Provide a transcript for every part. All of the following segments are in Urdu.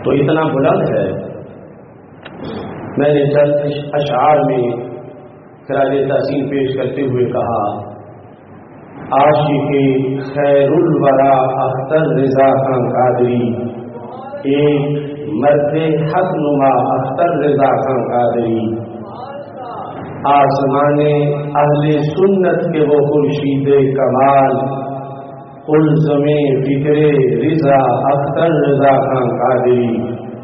تو اتنا بلند ہے. میں نے چند اشعار میں خراج تحسین پیش کرتے ہوئے کہا: عاشق خیر الورا اختر رضا خان قادری، ایک مرد حق نما اختر رضا خان قادری، آسمان اہل سنت کے وہ خورشید کمال، قلزم فکر رضا اختر رضا خان قادری،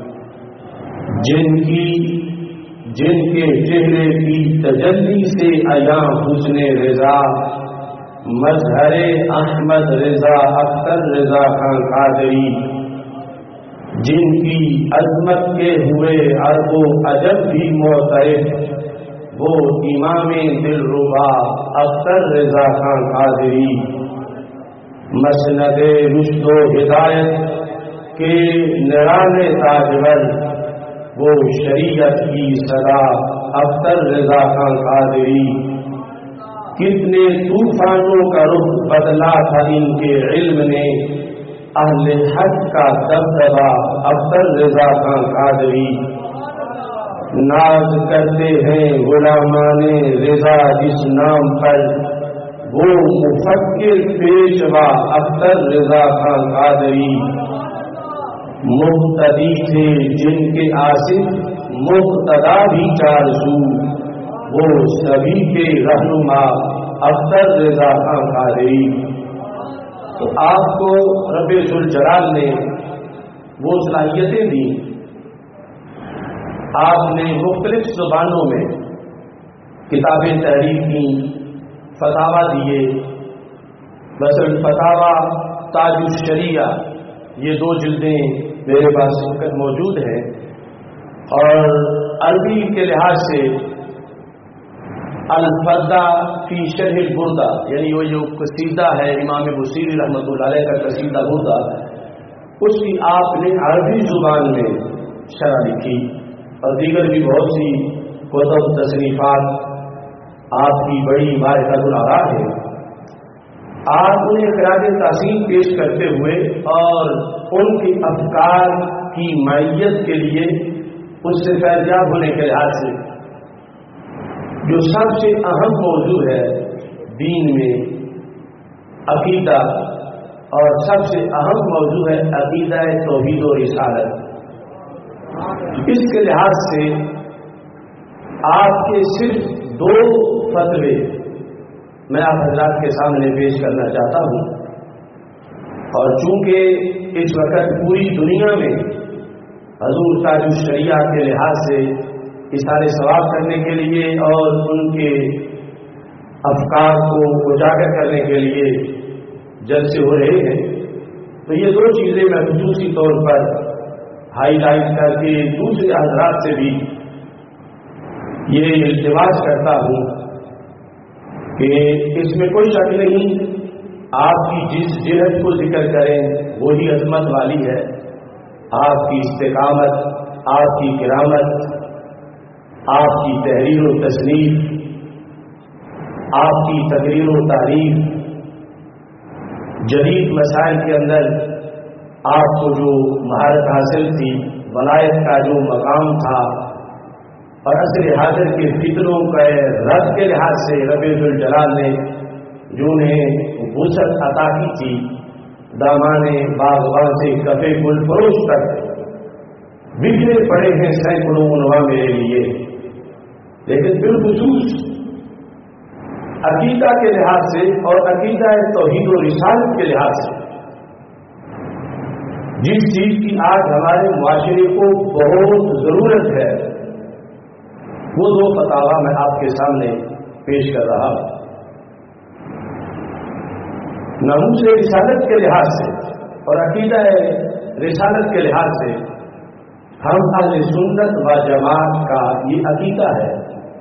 جن کے چہرے کی تجلی سے عیاں حسن رضا، مظہر احمد رضا اختر رضا خان قادری، جن کی عظمت کے ہوئے عرب و عجب بھی معترف، وہ امام دلربا اختر رضا خان قادری، مسند رشد و ہدایت کے نرانے تاجور، وہ شریعت کی صدا اختر رضا خان قادری، کتنے طوفانوں کا رخ بدلا تھا ان کے علم نے، اہل حق کا دبدبا اختر رضا خان قادری، ناز کرتے ہیں غلامان رضا جس نام پر، وہ مفکر پیشوا اختر رضا خان قادری، مقتدی تھے جن کے عاصف مقتدا بھی چار سو، وہ سبھی کے رہنما اختر رضا خان قادری. تو آپ کو رب ذوالجلال نے وہ صلاحیتیں دی، آپ نے مختلف زبانوں میں کتابیں تحریر کی، فتاوا دیے. مثلا فتاوا تاج الشریعہ، یہ 2 جلدیں میرے پاس موجود ہیں، اور عربی کے لحاظ سے الفدہ فی شرح البردہ، یعنی وہ جو قصیدہ ہے امام بصیری رحمۃ اللہ علیہ کا قصیدہ بردہ، اس کی آپ نے عربی زبان میں شرح لکھی، اور دیگر بھی بہت سی کتب تصنیفات آپ کی بڑی معرفت الآراء ہے. آپ انہیں خراج تحسین پیش کرتے ہوئے اور ان کے افکار کی معیت کے لیے اس سے فیضیاب ہونے کے لحاظ سے جو سب سے اہم موضوع ہے دین میں عقیدہ، اور سب سے اہم موضوع ہے عقیدہ توحید و رسالت، اس کے لحاظ سے آپ کے صرف 2 فتوے میں آپ حضرات کے سامنے پیش کرنا چاہتا ہوں. اور چونکہ اس وقت پوری دنیا میں حضور تاج الشریعہ کے لحاظ سے اثار ثواب کرنے کے لیے اور ان کے افکار کو اجاگر کرنے کے لیے جلسے ہو رہے ہیں، تو یہ 2 چیزیں میں خصوصی طور پر ہائی لائٹ کر کے دوسرے حضرات سے بھی یہ التماس کرتا ہوں کہ اس میں کوئی شک نہیں، آپ کی جس جہت کو ذکر کریں وہی عظمت والی ہے. آپ کی استقامت، آپ کی کرامت، آپ کی تحریر و تصنیف، آپ کی تقریر و تعریف، جدید مسائل کے اندر آپ کو جو مہارت حاصل تھی، ولایت کا جو مقام تھا، اور عصر حاضر کے فتنوں کا رد کے لحاظ سے رب ذوالجلال نے جو انہیں وسعت عطا کی تھی، دامان باغبان سے کفے گل فروش تک بکھرے پڑے ہیں سینکڑوں عنوان میرے لیے. لیکن بالخصوص عقیدہ کے لحاظ سے اور عقیدہ توحید و رسالت کے لحاظ سے جس چیز کی آج ہمارے معاشرے کو بہت ضرورت ہے، وہ 2 فتاوا میں آپ کے سامنے پیش کر رہا ہوں. ناموس رسالت کے لحاظ سے اور عقیدہ رسالت کے لحاظ سے ہم اہل سنت و جماعت کا یہ عقیدہ ہے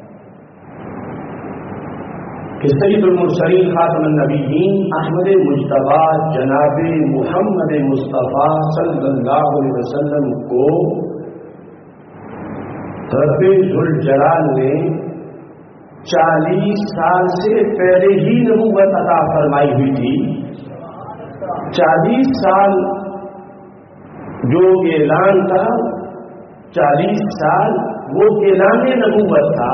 کہ سید المرسلین خاتم النبیین احمد مجتبی جناب محمد مصطفیٰ صلی اللہ علیہ وسلم کو رب ذوالجلال نے 40 سال سے پہلے ہی نبوت عطا فرمائی ہوئی تھی. 40 سال جو اعلان تھا 40 سال وہ اعلان نبوت تھا،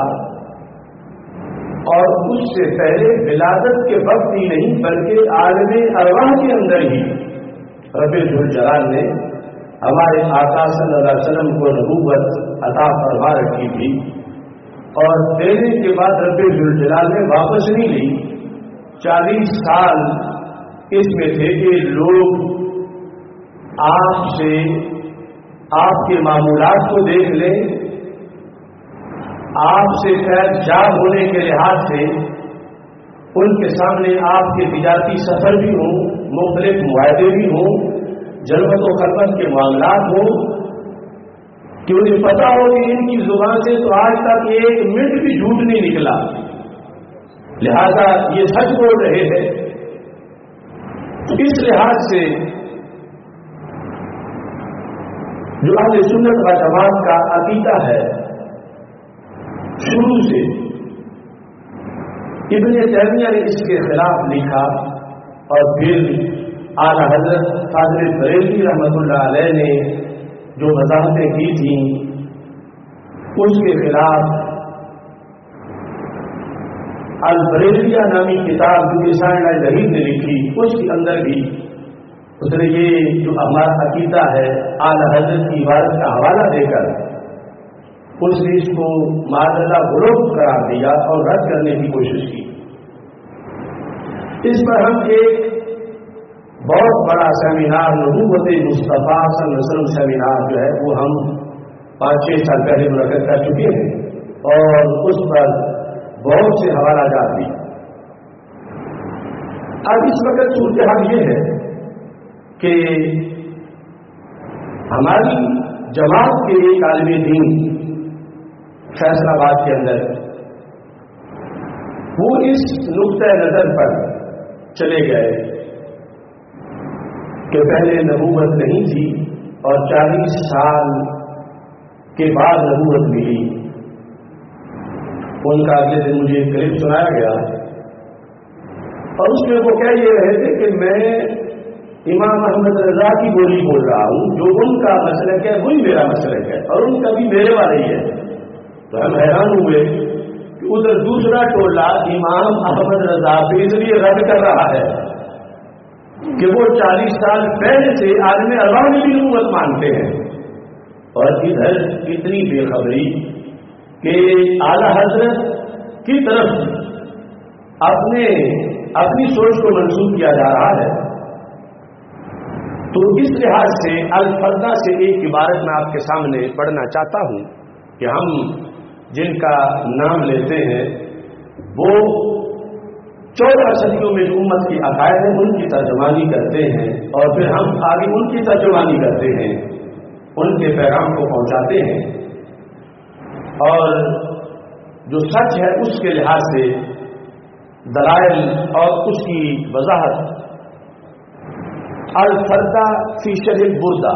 اور اس سے پہلے ولادت کے وقت ہی نہیں بلکہ عالم ارواح کے اندر ہی رب ذوالجلال نے ہمارے آقا صلی اللہ علیہ وسلم کو نبوت عطا فرما رکھی تھی، اور دینے کے بعد رب ذوالجلال نے واپس نہیں لی۔ 40 سال اس میں تھے کہ لوگ آپ سے آپ کے معمولات کو دیکھ لیں، آپ سے خیر جاب ہونے کے لحاظ سے ان کے سامنے آپ کے تجارتی سفر بھی ہوں، مختلف معاہدے بھی ہوں، جلوت و خلوت کے معاملات ہوں، کہ انہیں پتا ہو کہ ان کی زبان سے تو آج تک 1 منٹ بھی جھوٹ نہیں نکلا، لہذا یہ سچ بول رہے ہیں۔ اس لحاظ سے جو اہل سنت و جماعت کا عقیدہ ہے، شروع سے ابن تیمیہ نے اس کے خلاف لکھا، اور پھر اعلیٰ حضرت فاضل بریلوی رحمۃ اللہ علیہ نے جو وضاحتیں کی تھیں اس کے خلاف البریلیہ نامی کتاب جو رسالہ جدید نے لکھی، اس کے اندر بھی اس نے یہ جو ہمارا عقیدہ ہے اعلیٰ حضرت کی عبارت کا حوالہ دے کر اس نے اس کو معذلہ غلوب قرار دیا اور رد کرنے کی کوشش کی۔ اس پر ہم ایک بہت بڑا سیمینار نبوت مصطفیٰ صلی اللہ علیہ وسلم سیمینار جو ہے وہ ہم 5-6 سال پہلے منعقد کر چکے ہیں، اور اس پر بہت سے حوالہ جات دی۔ اب اس وقت صورتحال یہ ہے کہ ہماری جماعت کے ایک عالم دین فیصل آباد کے اندر وہ اس نقطۂ نظر پر چلے گئے کہ پہلے نبوت نہیں تھی اور 40 سال کے بعد نبوت ملی۔ ان کا اگلے دن مجھے ایک کلپ سنایا گیا، اور اس میں وہ کہہ یہ رہے تھے کہ میں امام احمد رضا کی بولی بول رہا ہوں، جو ان کا مسلک ہے وہی میرا مسلک ہے، اور ان کا بھی میرے والا ہی ہے۔ تو ہم حیران ہوئے کہ ادھر دوسرا ٹولہ امام احمد رضا پہ اس لیے رد کر رہا ہے کہ وہ 40 سال پہلے سے عالم ارواح میں بھی نبوت مانتے ہیں، اور ادھر اتنی بے خبری کہ اعلیٰ حضرت کی طرف اپنی سوچ کو منسوخ کیا جا رہا ہے۔ تو اس لحاظ سے الفردہ سے ایک عبارت میں آپ کے سامنے پڑھنا چاہتا ہوں کہ ہم جن کا نام لیتے ہیں وہ 14 صدیوں میں جو امت کی عقائد ہیں ان کی ترجمانی کرتے ہیں، اور پھر ہم آگے ان کی ترجمانی کرتے ہیں، ان کے پیغام کو پہنچاتے ہیں، اور جو سچ ہے اس کے لحاظ سے دلائل اور اس کی وضاحت الفردہ فی شرح البردہ،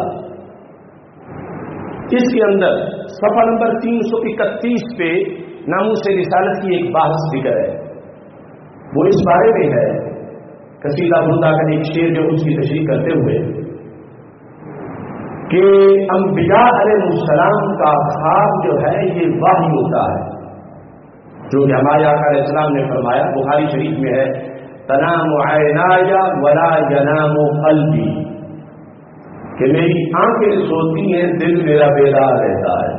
اس کے اندر صفحہ نمبر 331 پہ ناموس رسالت کی ایک بحث ذکر ہے۔ وہ اس بارے میں ہے، قصیدہ بردہ کا ایک شعر جو اس کی تشریح کرتے ہوئے کہ انبیاء علیہ السلام کا خواب جو ہے یہ وحی ہوتا ہے، جو کہ ہمارے آقا علیہ السلام نے فرمایا، بخاری شریف میں ہے، تنام عینایا ولا ینام قلبی، کہ میری آنکھیں سوتی ہیں دل میرا بیدار رہتا ہے،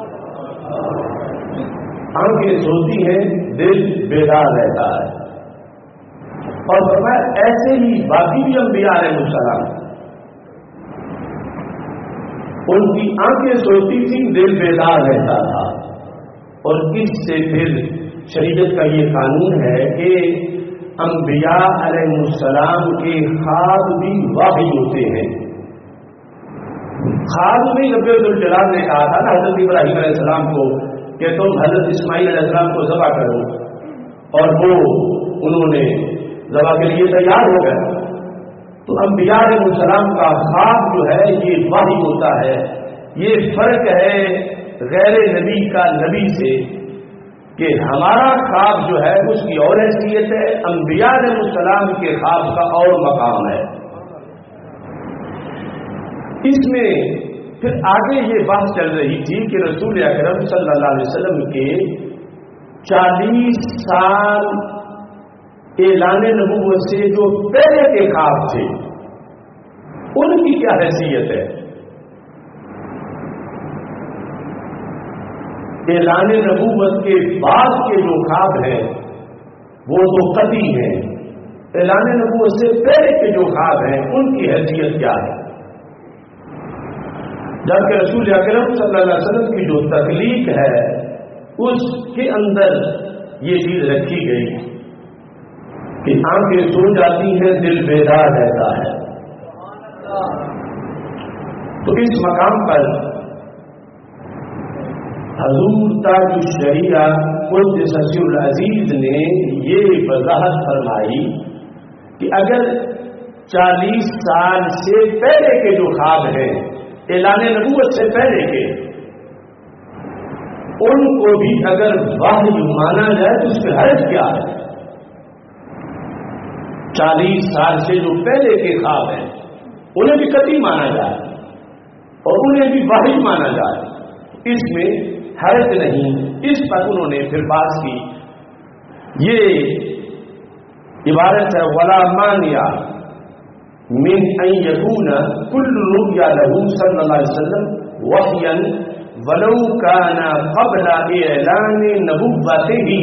آنکھیں سوتی ہیں دل بیدار رہتا ہے۔ اور فرمایا ایسے ہی باقی بھی انبیاء علیہ السلام، ان کی آنکھیں سوتی تھی دل بیدار رہتا تھا۔ اور اس سے پھر شریعت کا یہ قانون ہے کہ انبیاء علیہ السلام کے خواب بھی وحی ہوتے ہیں۔ خواب میں رب ذوالجلال نے کہا تھا نا حضرت ابراہیم علیہ السلام کو کہ تم حضرت اسماعیل علیہ السلام کو ذبح کرو، اور وہ انہوں نے ذبح کے لیے تیار ہو گئے۔ تو انبیاء علیہ السلام کا خواب جو ہے یہ وحی ہوتا ہے۔ یہ فرق ہے غیر نبی کا نبی سے کہ ہمارا خواب جو ہے اس کی اور حیثیت ہے، انبیاء علیہ السلام کے خواب کا اور مقام ہے۔ اس میں پھر آگے یہ بات چل رہی تھی کہ رسول اکرم صلی اللہ علیہ وسلم کے 40 سال اعلان نبوت سے جو پہلے کے خواب تھے ان کی کیا حیثیت ہے؟ اعلان نبوت کے بعد کے جو خواب ہیں وہ تو قطعی ہیں، اعلان نبوت سے پہلے کے جو خواب ہیں ان کی حیثیت کیا ہے؟ جبکہ رسول اکرم صلی اللہ علیہ وسلم کی جو تخلیق ہے اس کے اندر یہ چیز رکھی گئی کہ آنکھیں سو جاتی ہیں، دل بیدار رہتا ہے۔ تو اس مقام پر حضور تاج الشریعہ قدس سرہ العزیز نے یہ وضاحت فرمائی کہ اگر 40 سال سے پہلے کے جو خواب ہیں اعلان نبوت سے پہلے کے، ان کو بھی اگر وحی مانا جائے تو اس میں حرج کیا ہے؟ 40 سال سے جو پہلے کے خواب ہیں انہیں بھی قطعی مانا جائے اور انہیں بھی وحی مانا جائے، اس میں حرج نہیں۔ اس پر انہوں نے پھر بات کی، یہ عبارت ہے وَلَا مَانِعَ مِنْ أَنْ يَكُونَ كُلُّ رُؤْيَا لَهُ صلی اللہ علیہ وسلم وَحْيًا وَلَوْ كَانَ قَبْلَ إِعْلَانِ نَبُوَّتِهِ،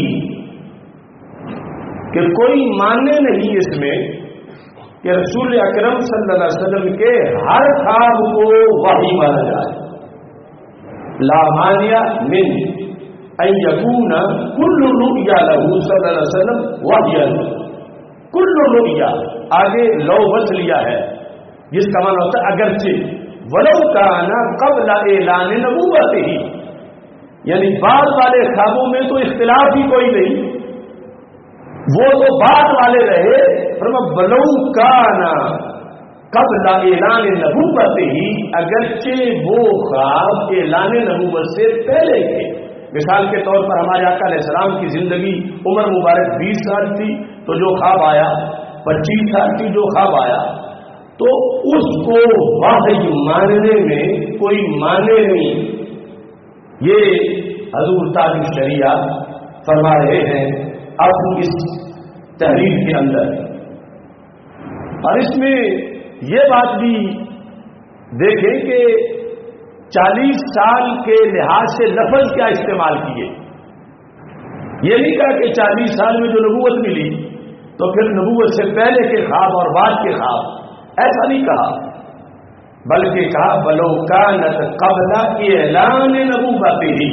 کہ کوئی ماننے نہیں اس میں کہ رسول اکرم صلی اللہ علیہ وسلم کے ہر خواب کو وحی مانا جائے۔ لا مانع من ان یکون کل رؤیا له صلی اللہ علیہ وسلم وحیا، کل رؤیا آگے لو بچ لیا ہے جس کا معنی ہوتا ہے اگرچہ، ولو کان قبل اعلان نبوتہ، یعنی بعد والے خوابوں میں تو اختلاف ہی کوئی نہیں، وہ تو بعد والے رہے، ولو کان قبل اعلان نبوت ہی، اگرچہ وہ خواب اعلان نبوت سے پہلے کے، مثال کے طور پر ہمارے آقا علیہ السلام کی زندگی عمر مبارک 20 سال تھی تو جو خواب آیا، 25 سال کی جو خواب آیا، تو اس کو وحی ماننے میں کوئی مانے نہیں۔ یہ حضور تاج الشریعہ فرما رہے ہیں اب اس تحریر کے اندر، اور اس میں یہ بات بھی دیکھیں کہ 40 سال کے لحاظ سے لفظ کیا استعمال کیے۔ یہ نہیں کہا کہ 40 سال میں جو نبوت ملی تو پھر نبوت سے پہلے کے خواب اور بعد کے خواب، ایسا نہیں کہا، بلکہ کہا بلو کانت قبل اعلان نبوتہ،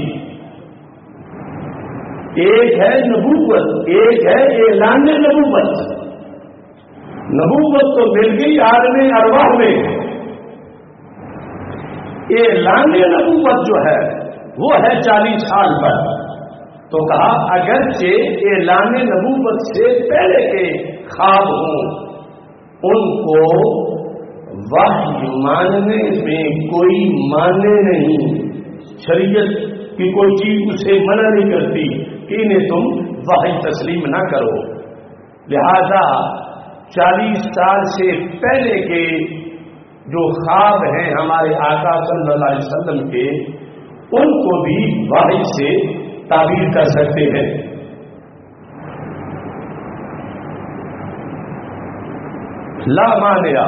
ایک ہے نبوت، ایک ہے اعلان نبوت۔ نبوت تو مل گئی عالم ارواح میں، اعلان نبوت جو ہے وہ ہے 40 سال پر، تو کہا اگرچہ اعلان نبوت سے پہلے کے خواب ہوں ان کو وحی ماننے میں کوئی مانے نہیں، شریعت کی کوئی چیز اسے منع نہیں کرتی کہ انہیں تم وحی تسلیم نہ کرو۔ لہذا 40 سال سے پہلے کے جو خواب ہیں ہمارے آقا صلی اللہ علیہ وسلم کے، ان کو بھی وحی سے تعبیر کر سکتے ہیں۔ لا مانع،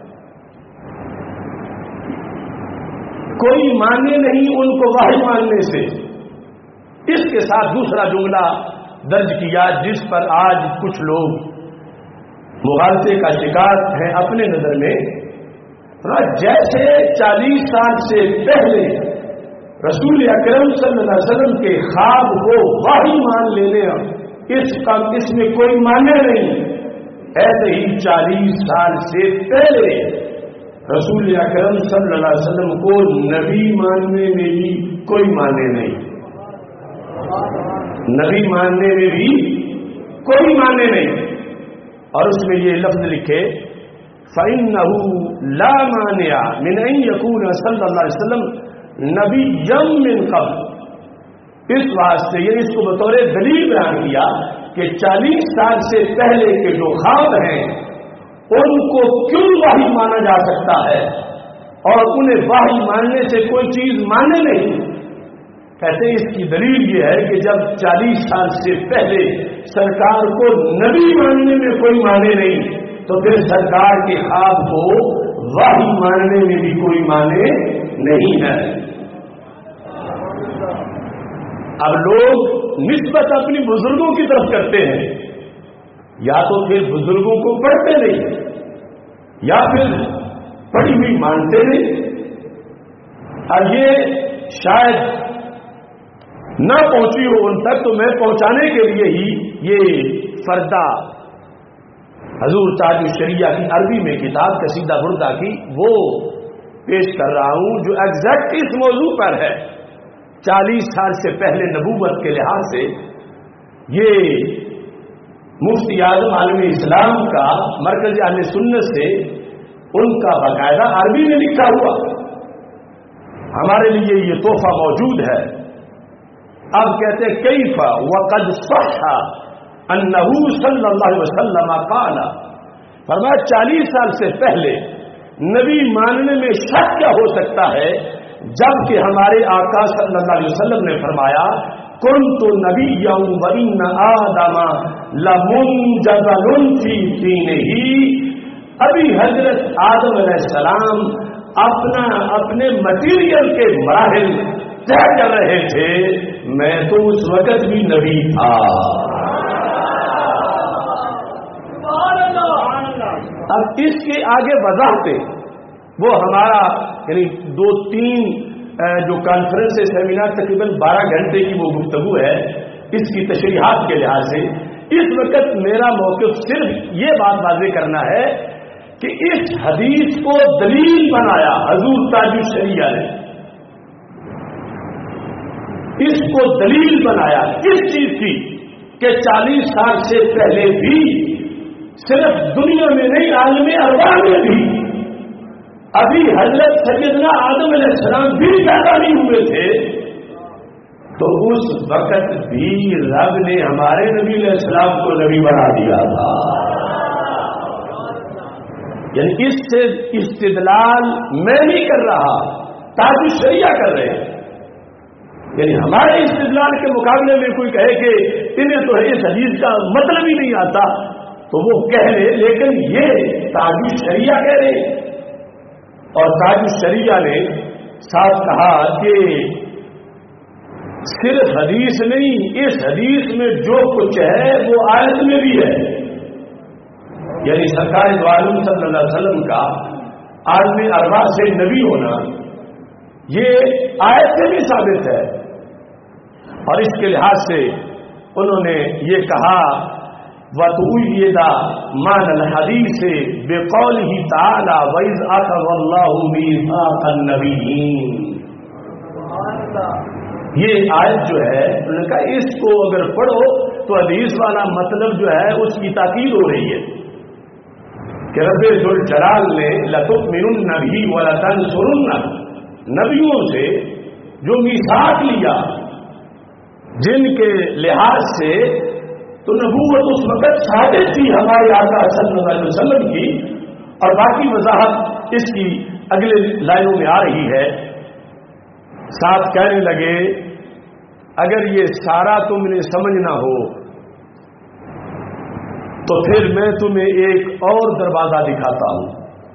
کوئی مانے نہیں ان کو وحی ماننے سے۔ اس کے ساتھ دوسرا جملہ درج کیا جس پر آج کچھ لوگ مغالطے کا شکار ہے اپنے نظر میں، جیسے 40 سال سے پہلے رسول اکرم صلی اللہ علیہ وسلم کے خواب کو وحی مان لینے اس میں کوئی مانے نہیں، ایسے ہی 40 سال سے پہلے رسول اکرم صلی اللہ علیہ وسلم کو نبی ماننے میں بھی کوئی مانے نہیں، نبی ماننے میں بھی کوئی مانے نہیں۔ اور اس میں یہ لفظ لکھے فَإِنَّهُ لَا مَانِعَ مِنْ أَنْ يَكُونَ صلی اللہ علیہ وسلم نَبِيًّا مِنْ قَبْلِ، اس واسطے یہ اس کو بطور دلیل بیان کیا کہ 40 سال سے پہلے کے جو خواب ہیں ان کو کیوں وحی مانا جا سکتا ہے، اور انہیں وحی ماننے سے کوئی چیز مانے نہیں. کہتے ہیں اس کی دلیل یہ ہے کہ جب 40 سال سے پہلے سرکار کو نبی ماننے میں کوئی مانے نہیں تو پھر سرکار کے خواب کو وحی ماننے میں بھی کوئی مانے نہیں ہے. اب لوگ نسبت اپنی بزرگوں کی طرف کرتے ہیں، یا تو پھر بزرگوں کو پڑھتے نہیں یا پھر پڑھی ہوئی مانتے نہیں. اب یہ شاید نہ پہنچی ہو ان تک، تو میں پہنچانے کے لیے ہی یہ فردہ حضور تاج الشریعہ کی عربی میں کتاب قصیدہ بردہ کی وہ پیش کر رہا ہوں، جو ایگزیکٹ اس موضوع پر ہے. 40 سال سے پہلے نبوت کے لحاظ سے یہ مفتی اعظم عالم اسلام کا مرکز اہل سنت سے ان کا باقاعدہ عربی میں لکھا ہوا ہمارے لیے یہ تحفہ موجود ہے. اب کہتے ہیں کیف وقد صح انہ صلی اللہ علیہ وسلم قال، فرمایا 40 سال سے پہلے نبی ماننے میں شک کیا ہو سکتا ہے جبکہ ہمارے آقا صلی اللہ علیہ وسلم نے فرمایا کنت نبیا وان آدم لمنجزل فی دینہ. ابھی حضرت آدم علیہ السلام اپنے مٹیریل کے مراحل طے کر رہے تھے، میں تو اس وقت بھی نبی تھا. اب اس کے آگے وضاحتیں وہ ہمارا یعنی 2-3 جو کانفرنس سیمینار تقریباً 12 گھنٹے کی وہ گفتگو ہے اس کی تشریحات کے لحاظ سے. اس وقت میرا موقف صرف یہ بات واضح کرنا ہے کہ اس حدیث کو دلیل بنایا حضور تاج الشریعہ نے، اس کو دلیل بنایا کس چیز کی کہ 40 سال سے پہلے بھی صرف دنیا میں نہیں عالم ارواح میں بھی ابھی حضرت سیدنا آدم علیہ السلام بھی پیدا نہیں ہوئے تھے، تو اس وقت بھی رب نے ہمارے نبی علیہ السلام کو نبی بنا دیا تھا. یعنی اس سے استدلال میں نہیں کر رہا، تاج الشریعہ کر رہے ہیں. یعنی ہمارے استدلال کے مقابلے میں کوئی کہے کہ انہیں تو اس حدیث کا مطلب ہی نہیں آتا تو وہ کہہ لے، لیکن یہ تاج الشریعہ کہہ رہے ہیں. اور تاج الشریعہ نے ساتھ کہا کہ صرف حدیث نہیں، اس حدیث میں جو کچھ ہے وہ آیت میں بھی ہے. یعنی سرکار دو عالم صلی اللہ علیہ وسلم کا عالم ارواح سے نبی ہونا یہ آیت سے بھی ثابت ہے. اور اس کے لحاظ سے انہوں نے یہ کہا وَتُؤَيِّدَ مَعْنَى الْحَدِيثِ بِقَوْلِهِ تَعَالَى وَإِذْ أَخَذَ اللَّهُ مِيثَاقَ النَّبِيِّينَ. یہ آیت جو ہے انہوں نے کہا اس کو اگر پڑھو تو حدیث والا مطلب جو ہے اس کی تاکید ہو رہی ہے کہ رب ذوالجلال نے لَتُؤْمِنُنَّ بِهِ وَلَتَنْصُرُنَّهُ، نبیوں سے جو میثاق لیا جن کے لحاظ سے تو نبوت اس وقت ثابت تھی ہمارے آقا صلی اللہ علیہ وسلم کی. اور باقی وضاحت اس کی اگلے لائنوں میں آ رہی ہے. ساتھ کہنے لگے اگر یہ سارا تم نے سمجھنا ہو تو پھر میں تمہیں ایک اور دروازہ دکھاتا ہوں.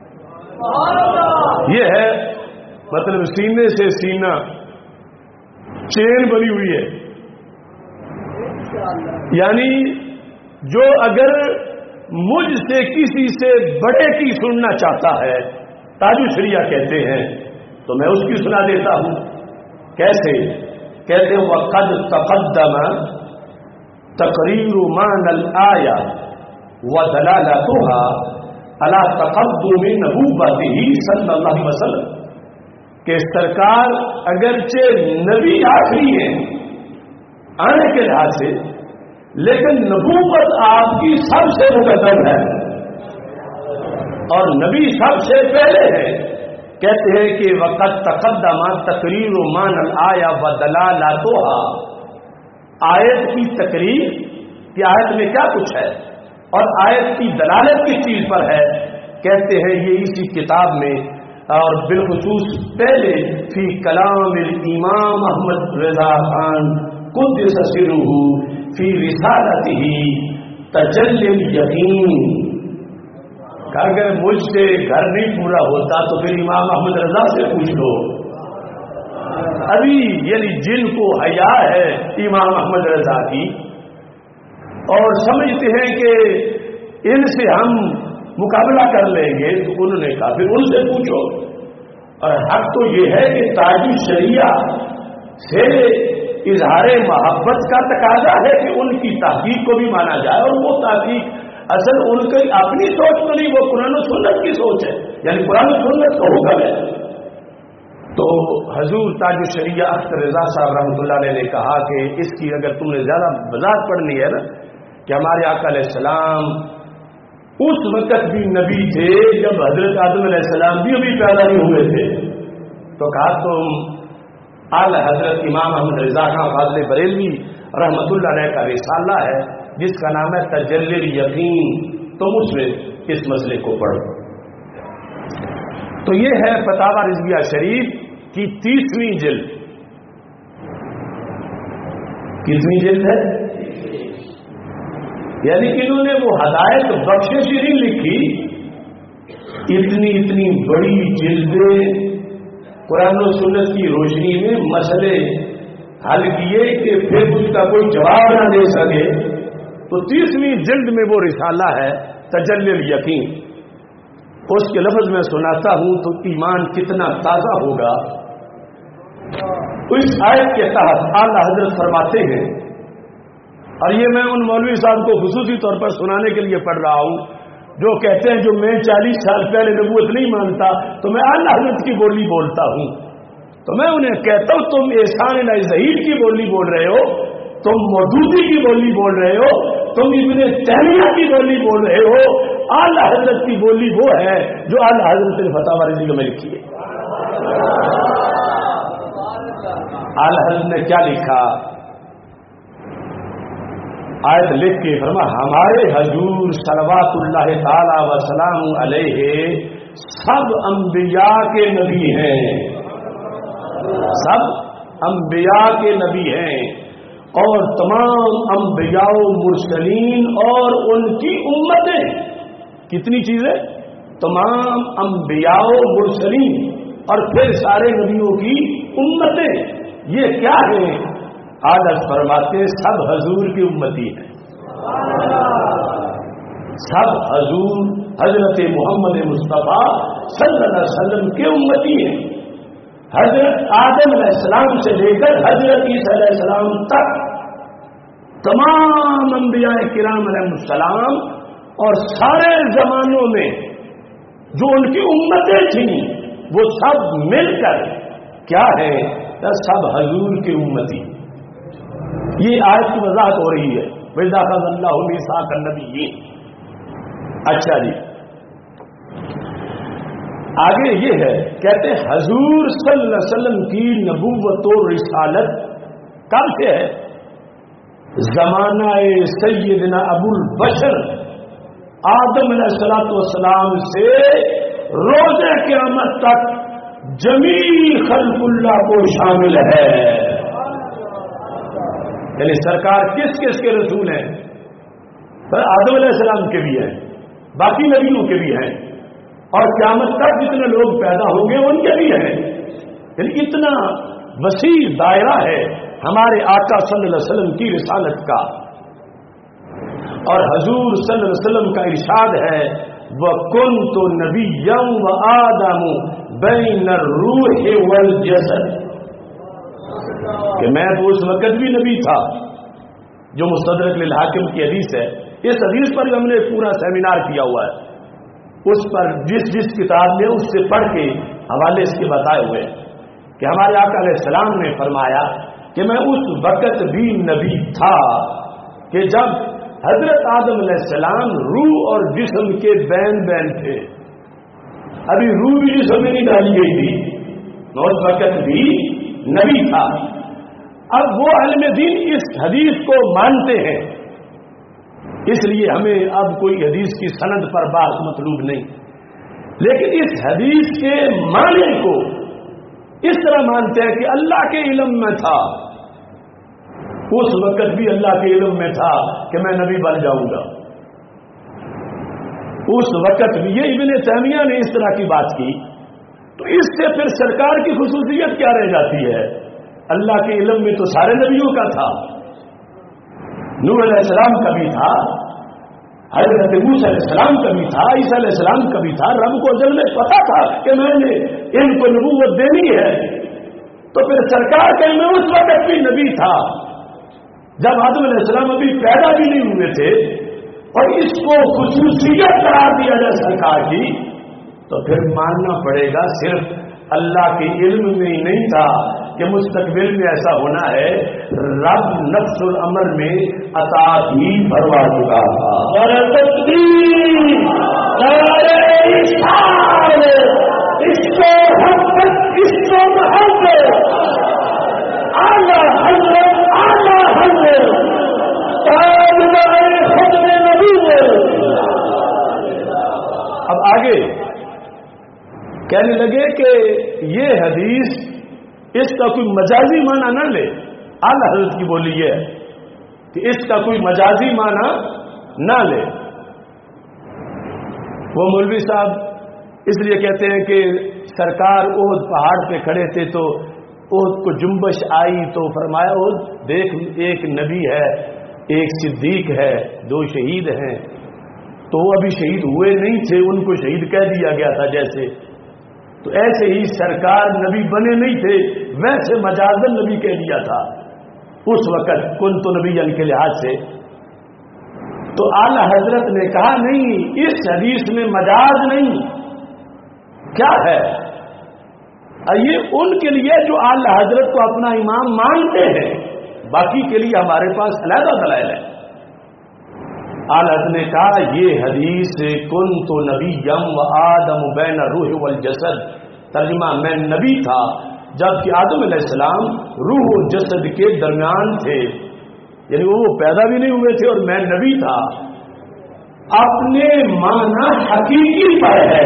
یہ ہے مطلب سینے سے سینہ چین بنی ہوئی ہے. یعنی جو اگر مجھ سے کسی سے بڑے کی سننا چاہتا ہے، تاج الشریعہ کہتے ہیں، تو میں اس کی سنا دیتا ہوں. کیسے؟ کہتے ہیں وَقَدْ تَقَدَّمَ تَقْرِيرُ مَعْنَى الْآيَةِ وَدَلَالَتُهَا عَلَى تَقَدُّمِ نَبُوَّتِهِ صلی اللہ علیہ وسلم کہ سرکار اگرچہ نبی آخری ہیں آنے کے لحاظ سے، لیکن نبوت آپ کی سب سے مقدم ہے اور نبی سب سے پہلے ہے. کہتے ہیں کہ وقت تقدم تقریر معنی الآیہ ودلالتها، آیت کی تقریر کہ آیت میں کیا کچھ ہے اور آیت کی دلالت کس چیز پر ہے. کہتے ہیں یہ اسی کتاب میں اور بالخصوص پہلے فی کلام الامام احمد رضا خان قدس سرہ فی رسالتہ تجلی الیقین کہ اگر مجھ سے گھر نہیں پورا ہوتا تو پھر امام احمد رضا سے پوچھ لو. ابھی یعنی جن کو حیا ہے امام احمد رضا کی اور سمجھتے ہیں کہ ان سے ہم مقابلہ کر لیں گے، تو انہوں نے کہا پھر ان سے پوچھو. اور حق تو یہ ہے کہ تاج الشریعہ سے اظہار محبت کا تقاضا ہے کہ ان کی تحقیق کو بھی مانا جائے، اور وہ تحقیق اصل ان کی اپنی سوچ تو نہیں، وہ قرآن و سنت کی سوچ ہے، یعنی قرآن و سنت کا حکم ہے. تو حضور تاج الشریعہ اختر رضا صاحب رحمۃ اللہ علیہ نے کہا کہ اس کی اگر تم نے زیادہ وضاحت پڑھنی ہے نا، کہ ہمارے آقا علیہ السلام اس وقت بھی نبی تھے جب حضرت آدم علیہ السلام بھی ابھی پیدا نہیں ہوئے تھے. تو کہا تم اعلی حضرت امام احمد رضا خان فاضل بریلوی رحمۃ اللہ علیہ کا رسالہ ہے جس کا نام ہے تجلی الیقین، تم اس میں اس مسئلے کو پڑھو. تو یہ ہے فتاوی رضویہ شریف کی 30ویں جلد. کتنی جلد ہے؟ یعنی کہ انہوں نے وہ ہدایت بخشش نہیں لکھی، اتنی بڑی جلدیں قرآن و سنت کی روشنی میں مسئلے حل کیے کہ پھر اس کا کوئی جواب نہ دے سکے. تو 30ویں جلد میں وہ رسالہ ہے تجلی الیقین. اس کے لفظ میں سناتا ہوں تو ایمان کتنا تازہ ہوگا. اس آیت کے تحت اعلیٰ حضرت فرماتے ہیں، اور یہ میں ان مولوی صاحب کو خصوصی طور پر سنانے کے لیے پڑھ رہا ہوں جو کہتے ہیں جو میں 40 سال پہلے نبوت نہیں مانتا تو میں اعلیٰ حضرت کی بولی بولتا ہوں. تو میں انہیں کہتا ہوں تم احسان الہی ظہیر کی بولی بول رہے ہو، تم مودودی کی بولی بول رہے ہو، تم ابن تیمیہ کی بولی بول رہے ہو. اعلیٰ حضرت کی بولی وہ ہے جو اعلیٰ حضرت نے فتاوی رضویہ میں لکھی ہے. اعلیٰ حضرت نے کیا لکھا؟ آیت لکھ کے فرما ہمارے حضور صلوات اللہ تعالی وسلام علیہ سب انبیاء کے نبی ہیں، سب انبیاء کے نبی ہیں، اور تمام انبیاء و مرسلین اور ان کی امتیں. کتنی چیزیں؟ تمام انبیاء و مرسلین اور پھر سارے نبیوں کی امتیں. یہ کیا ہیں؟ عادت فرماتے سب حضور کی امتی ہیں، سب حضور حضرت محمد مصطفیٰ صلی اللہ علیہ وسلم کے امتی ہیں. حضرت آدم علیہ السلام سے لے کر حضرت عیسیٰ علیہ السلام تک تمام انبیاء کرام علیہ السلام اور سارے زمانوں میں جو ان کی امتیں تھیں وہ سب مل کر کیا ہے؟ سب حضور کی امتی. یہ آیت کی وضاحت ہو رہی ہے. وَإِذَا أَخَذَ اللَّهُ مِيثَاقَ النَّبِيِّينَ. اچھا جی، آگے یہ ہے کہتے ہیں حضور صلی اللہ علیہ وسلم کی نبوت و رسالت کب سے ہے؟ زمانہ سیدنا ابو البشر آدم علیہ السلام سے روز قیامت تک جمیع خلق اللہ کو شامل ہے. یعنی سرکار کس کس کے رسول ہیں؟ آدم علیہ السلام کے بھی ہیں، باقی نبیوں کے بھی ہیں، اور قیامت تک جتنے لوگ پیدا ہوں گے ان کے بھی ہیں. یعنی اتنا وسیع دائرہ ہے ہمارے آقا صلی اللہ علیہ وسلم کی رسالت کا. اور حضور صلی اللہ علیہ وسلم کا ارشاد ہے وَكُنْتُ نَبِيًّا وَآدَمُ بَيْنَ الرُّوحِ وَالْجَسَدِ، کہ میں تو اس وقت بھی نبی تھا، جو مستدرک للحاکم کی حدیث ہے. اس حدیث پر ہم نے پورا سیمینار کیا ہوا ہے، اس پر جس کتاب میں اس سے پڑھ کے حوالے اس کے بتائے ہوئے کہ ہمارے آقا علیہ السلام نے فرمایا کہ میں اس وقت بھی نبی تھا کہ جب حضرت آدم علیہ السلام روح اور جسم کے بین تھے. ابھی روح بھی جسم میں نہیں ڈالی گئی تھی، میں اس وقت بھی نبی تھا. اب وہ علم دین اس حدیث کو مانتے ہیں، اس لیے ہمیں اب کوئی حدیث کی سند پر بات مطلوب نہیں. لیکن اس حدیث کے معنی کو اس طرح مانتے ہیں کہ اللہ کے علم میں تھا، اس وقت بھی اللہ کے علم میں تھا کہ میں نبی بن جاؤں گا، اس وقت بھی یہ ابن تیمیہ نے اس طرح کی بات کی، تو اس سے پھر سرکار کی خصوصیت کیا رہ جاتی ہے؟ اللہ کے علم میں تو سارے نبیوں کا تھا، نوح علیہ السلام کا بھی تھا، حضرت موسیٰ علیہ السلام کا بھی تھا، عیسیٰ علیہ السلام کا بھی تھا، رب کو اصل میں پتا تھا کہ میں نے ان کو نبوت دینی ہے، تو پھر سرکار کے علم میں اس وقت بھی نبی تھا جب آدم علیہ السلام ابھی پیدا بھی نہیں ہوئے تھے، اور اس کو خصوصیت قرار دیا جائے سرکار کی، تو پھر ماننا پڑے گا صرف اللہ کے علم میں ہی نہیں تھا کہ مستقبل میں ایسا ہونا ہے، رب نفس الامر میں عطا ہی فرما چکا تھا۔ اور تقدیر اس کو محبت، اس کو محبت اعلیٰ حضرت ختم نبوت۔ اب آگے کہنے لگے کہ یہ حدیث اس کا کوئی مجازی معنی نہ لے، اعلیٰ حضرت کی بولی یہ ہے کہ اس کا کوئی مجازی معنی نہ لے۔ وہ مولوی صاحب اس لیے کہتے ہیں کہ سرکار احد پہاڑ پہ کھڑے تھے تو احد کو جنبش آئی تو فرمایا احد دیکھ، ایک نبی ہے، ایک صدیق ہے، 2 شہید ہیں، تو وہ ابھی شہید ہوئے نہیں تھے، ان کو شہید کہہ دیا گیا تھا جیسے، تو ایسے ہی سرکار نبی بنے نہیں تھے، ویسے مجازن نبی کہہ دیا تھا اس وقت، کن تو نبی کے لحاظ سے۔ تو اعلیٰ حضرت نے کہا نہیں، اس حدیث میں مجاز نہیں، کیا ہے؟ یہ ان کے لیے جو اعلیٰ حضرت کو اپنا امام مانتے ہیں، باقی کے لیے ہمارے پاس علیحدہ دلائل ہے۔ اعلیٰ حضرت نے کہا یہ حدیث کنت نبیا و آدم بین الروح والجسد، ترجمہ میں نبی تھا جبکہ آدم علیہ السلام روح و جسد کے درمیان تھے، یعنی وہ پیدا بھی نہیں ہوئے تھے اور میں نبی تھا۔ اپنے معنی حقیقی پر ہے،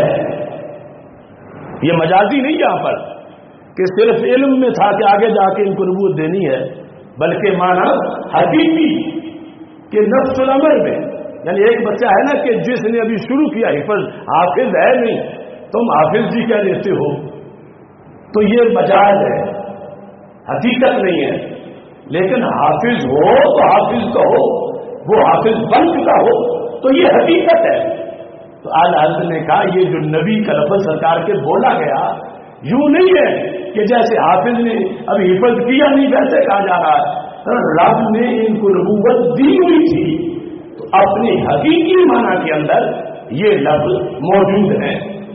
یہ مجازی نہیں یہاں پر کہ صرف علم میں تھا کہ آگے جا کے ان کو نبوت دینی ہے، بلکہ معنی حقیقی کہ نفس الامر میں، یعنی ایک بچہ ہے نا کہ جس نے ابھی شروع کیا حفظ، حافظ ہے نہیں، تم حافظ جی کیا لیتے ہو، تو یہ مجاز ہے، حقیقت نہیں ہے، لیکن حافظ ہو تو حافظ کہو، وہ حافظ بن چکا ہو تو یہ حقیقت ہے۔ تو اعلیٰ حضرت نے کہا یہ جو نبی کا لفظ سرکار کے بولا گیا یوں نہیں ہے کہ جیسے حافظ نے ابھی حفظ کیا نہیں ویسے کہا جا رہا ہے، رب نے ان کو نبوت دی ہوئی تھی، تو اپنی حقیقی معنی کے اندر یہ لفظ موجود ہے۔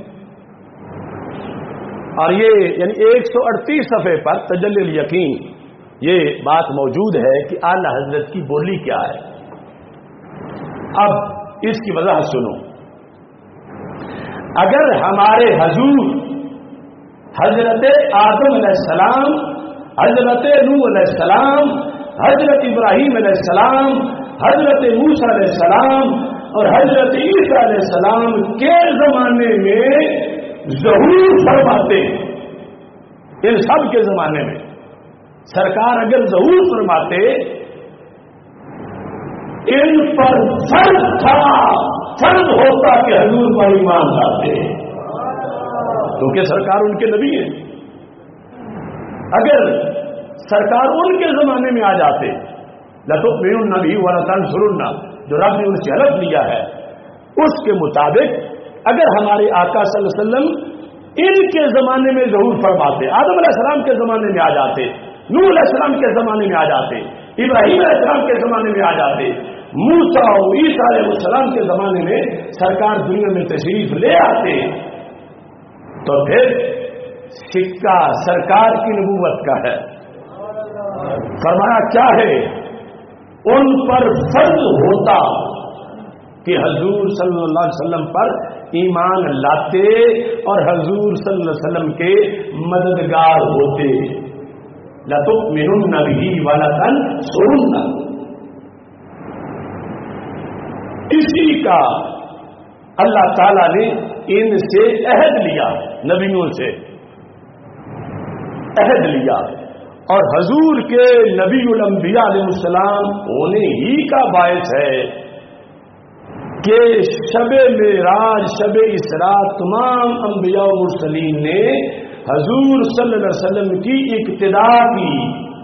اور یہ یعنی 138 صفحے پر تجلی الیقین یہ بات موجود ہے کہ اعلیٰ حضرت کی بولی کیا ہے۔ اب اس کی وضاحت سنو، اگر ہمارے حضور حضرت آدم علیہ السلام، حضرت نوح علیہ السلام، حضرت ابراہیم علیہ السلام، حضرت موسیٰ علیہ السلام اور حضرت عیسیٰ علیہ السلام کے زمانے میں ظہور فرماتے، ان سب کے زمانے میں سرکار اگر ظہور فرماتے، ان پر فرض تھا، فرض ہوتا کہ حضور پر ایمان لاتے، کیونکہ سرکار ان کے نبی ہیں۔ اگر سرکار ان کے زمانے میں آ جاتے، لَتُؤْمِنُنَّ بِهِ وَلَتَنْصُرُنَّهُ، جو رب نے ان سے حلف لیا ہے اس کے مطابق اگر ہمارے آقا صلی اللہ علیہ وسلم ان کے زمانے میں ظہور فرماتے، آدم علیہ السلام کے زمانے میں آ جاتے، نوح علیہ السلام کے زمانے میں آ جاتے، ابراہیم علیہ السلام کے زمانے میں آ جاتے، موسیٰ اور عیسیٰ علیہ السلام کے زمانے میں سرکار دنیا میں تشریف لے آتے، تو پھر سکہ سرکار کی نبوت کا ہے۔ فرمایا کیا ہے، ان پر فرض ہوتا کہ حضور صلی اللہ علیہ وسلم پر ایمان لاتے اور حضور صلی اللہ علیہ وسلم کے مددگار ہوتے، لَتُؤْمِنُنَّ بِهِ وَلَتَنْصُرُنَّهُ۔ اسی کا اللہ تعالی نے ان سے عہد لیا، نبیوں سے عہد لیا، اور حضور کے نبی الانبیاء علیہ السلام ہونے ہی کا باعث ہے کہ شب معراج، شب اسراء تمام انبیاء و مرسلین نے حضور صلی اللہ علیہ وسلم کی اقتدا کی،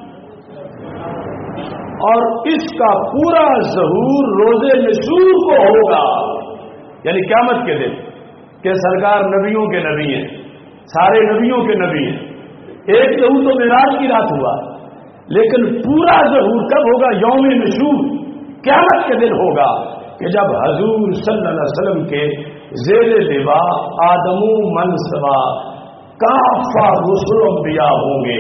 اور اس کا پورا ظہور روزے مشہور کو ہوگا، یعنی قیامت کے دن، کہ سرکار نبیوں کے نبی ہیں، سارے نبیوں کے نبی ہیں۔ ایک ظہور تو معراج کی رات ہوا، لیکن پورا ظہور کب ہوگا؟ یوم نشور، قیامت کے دن ہوگا، کہ جب حضور صلی اللہ علیہ وسلم کے زیر لواء آدم و من سوا کافہ رسل انبیاء ہوں گے۔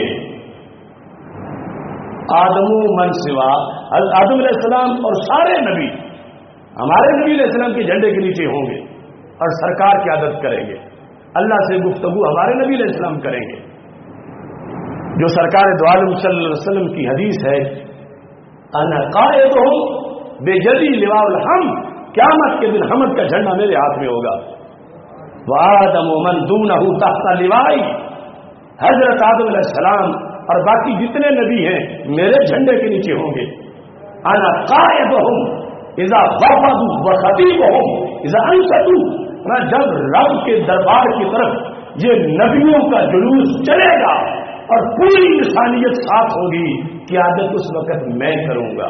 آدم و من سوا، آدم علیہ السلام اور سارے نبی ہمارے نبی علیہ السلام کے جھنڈے کے نیچے ہوں گے اور سرکار کی عادت کریں گے، اللہ سے گفتگو ہمارے نبی علیہ السلام کریں گے۔ جو سرکار دو عالم صلی اللہ علیہ وسلم کی حدیث ہے، انا قائدہم بجدی لواء الحمد، قیامت کے دن حمد کا جھنڈا میرے ہاتھ میں ہوگا۔ وآدم ومن دونہ تحت لوائی، حضرت آدم علیہ السلام اور باقی جتنے نبی ہیں میرے جھنڈے کے نیچے ہوں گے۔ انا قائدہم اذا وفدوا وخطیبہم اذا انصتوا، میں جب رب کے دربار کی طرف یہ نبیوں کا جلوس چلے گا اور پوری انسانیت ساتھ ہوگی، قیادت اس وقت میں کروں گا۔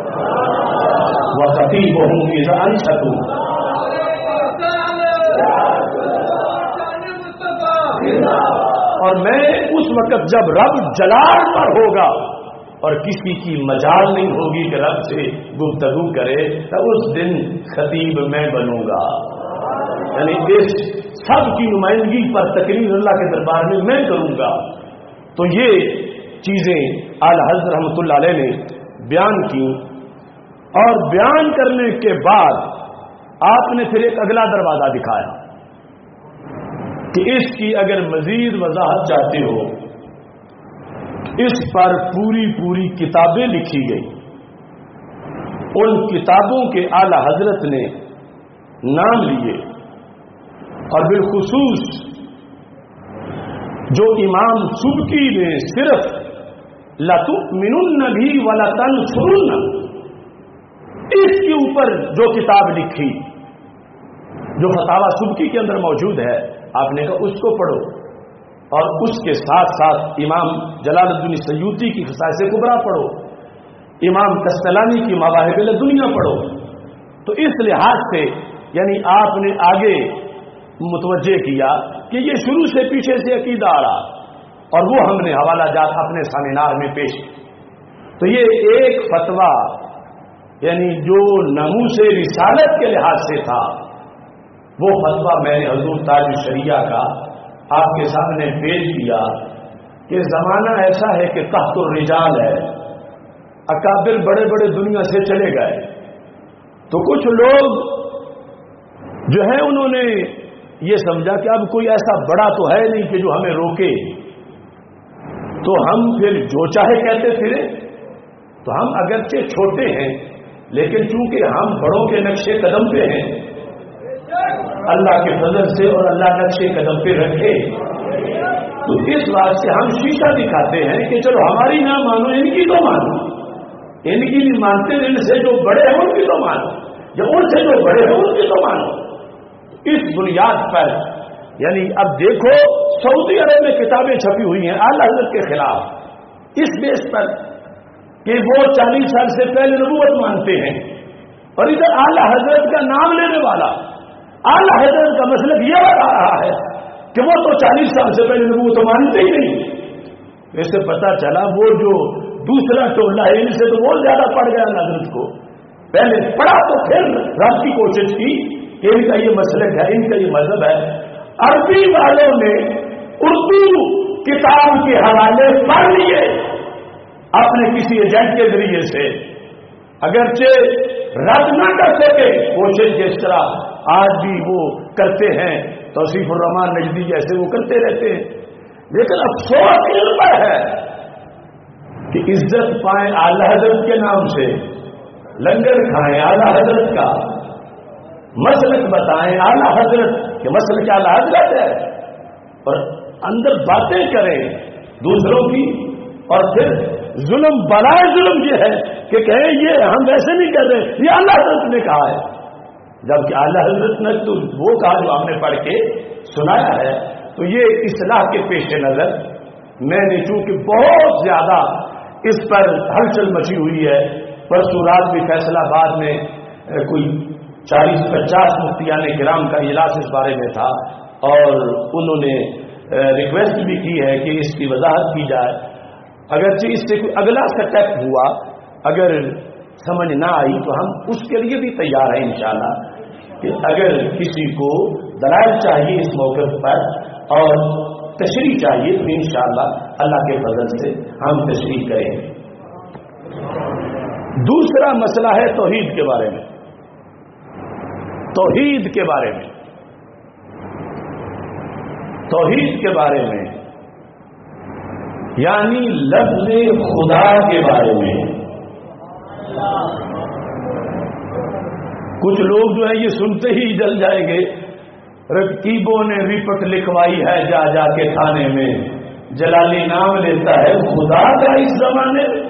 وخطیبہم اذا انصتوا، اور میں اس وقت جب رب جلال پر ہوگا اور کسی کی مجال نہیں ہوگی کہ رب سے گفتگو کرے، تو اس دن خطیب میں بنوں گا، یعنی اس سب کی نمائندگی پر تقریر اللہ کے دربار میں کروں گا۔ تو یہ چیزیں اعلی حضرت رحمۃ اللہ علیہ نے بیان کی، اور بیان کرنے کے بعد آپ نے پھر ایک اگلا دروازہ دکھایا کہ اس کی اگر مزید وضاحت چاہتے ہو، اس پر پوری کتابیں لکھی گئی، ان کتابوں کے اعلی حضرت نے نام لیے، اور بالخصوص جو امام سبکی نے صرف لَتُؤْمِنُنَّ بِهِ وَلَتَنْصُرُنَّ، اس کے اوپر جو کتاب لکھی، جو فتاوی سبکی کے اندر موجود ہے، آپ نے کہا اس کو پڑھو، اور اس کے ساتھ ساتھ امام جلال الدین سیوطی کی خصائص کبریٰ پڑھو، امام کستلانی کی مواہب الدنیا پڑھو۔ تو اس لحاظ سے یعنی آپ نے آگے متوجہ کیا کہ یہ شروع سے پیچھے سے عقیدہ آ رہا، اور وہ ہم نے حوالہ جات اپنے سیمینار میں پیش کی۔ تو یہ ایک فتویٰ یعنی جو ناموس رسالت کے لحاظ سے تھا، وہ فتویٰ میں نے حضور تاج الشریعہ کا آپ کے سامنے پیش کیا کہ زمانہ ایسا ہے کہ قحط الرجال ہے، اکابر بڑے بڑے دنیا سے چلے گئے، تو کچھ لوگ جو ہے انہوں نے یہ سمجھا کہ اب کوئی ایسا بڑا تو ہے نہیں کہ جو ہمیں روکے، تو ہم پھر جو چاہے کہتے پھرے۔ تو ہم اگرچہ چھوٹے ہیں، لیکن چونکہ ہم بڑوں کے نقشے قدم پہ ہیں، اللہ کے فضل سے، اور اللہ نقشے قدم پہ رکھے، تو اس بات سے ہم شیشہ دکھاتے ہیں کہ چلو ہماری نہ مانو، ان کی تو مانو، ان کی نہیں مانتے، ان سے جو بڑے ہیں ان کی تو مانو، یا ان سے جو بڑے ہیں ان کی تو مانو۔ اس بنیاد پر یعنی اب دیکھو سعودی عرب میں کتابیں چھپی ہوئی ہیں اعلی حضرت کے خلاف، اس بیس پر کہ وہ 40 سال سے پہلے نبوت مانتے ہیں، اور ادھر اعلی حضرت کا نام لینے والا اعلی حضرت کا مسلک یہ بتا رہا ہے کہ وہ تو 40 سال سے پہلے نبوت مانتے ہی نہیں۔ اس سے پتا چلا وہ جو دوسرا ٹولہ ہے ان سے تو بہت زیادہ پڑ گیا اعلی حضرت کو، پہلے پڑھا تو پھر رب کی کوشش کی کہ ان کا یہ مسلک ہے، ان کا یہ مذہب ہے۔ عربی والوں نے اردو کتاب کے حوالے پڑھ لیے اپنے کسی ایجنٹ کے ذریعے سے، اگرچہ رد نہ کر سکے، کوشش جس طرح آج بھی وہ کرتے ہیں، توصیف الرحمان نجدی جیسے وہ کرتے رہتے ہیں، لیکن افسوس ان پر ہے کہ عزت پائیں اعلی حضرت کے نام سے، لنگر کھائیں اعلی حضرت کا، مسلک بتائیں اعلی حضرت کہ مسئلہ کیا حضرت ہے، اور اندر باتیں کریں دوسروں کی، اور پھر ظلم بلائے ظلم یہ ہے کہ کہیں یہ ہم ویسے نہیں کر رہے، یہ اللہ حضرت نے کہا ہے، جبکہ اعلیٰ حضرت نے تو وہ کہا جو ہم نے پڑھ کے سنایا ہے۔ تو یہ اصلاح کے پیش نظر میں نے چونکہ بہت زیادہ اس پر ہلچل مچی ہوئی ہے، پرسوں رات بھی فیصلہ آباد میں کوئی 40-50 مفتیان کرام کا اجلاس اس بارے میں تھا، اور انہوں نے ریکویسٹ بھی کی ہے کہ اس کی وضاحت کی جائے، اگرچہ اس سے کوئی اگلا سٹیپ ہوا اگر سمجھ نہ آئی تو ہم اس کے لیے بھی تیار ہیں انشاءاللہ، کہ اگر کسی کو دلائل چاہیے اس موقع پر اور تشریح چاہیے تو انشاءاللہ اللہ کے فضل سے ہم تشریح کریں گے۔ دوسرا مسئلہ ہے توحید کے بارے میں، توحید کے بارے میں، توحید کے بارے میں یعنی لفظ خدا کے بارے میں۔ کچھ لوگ جو ہے یہ سنتے ہی جل جائیں گے، رقیبوں نے رپٹ لکھوائی ہے جا جا کے تھانے میں، جلالی نام لیتا ہے خدا کا اس زمانے میں،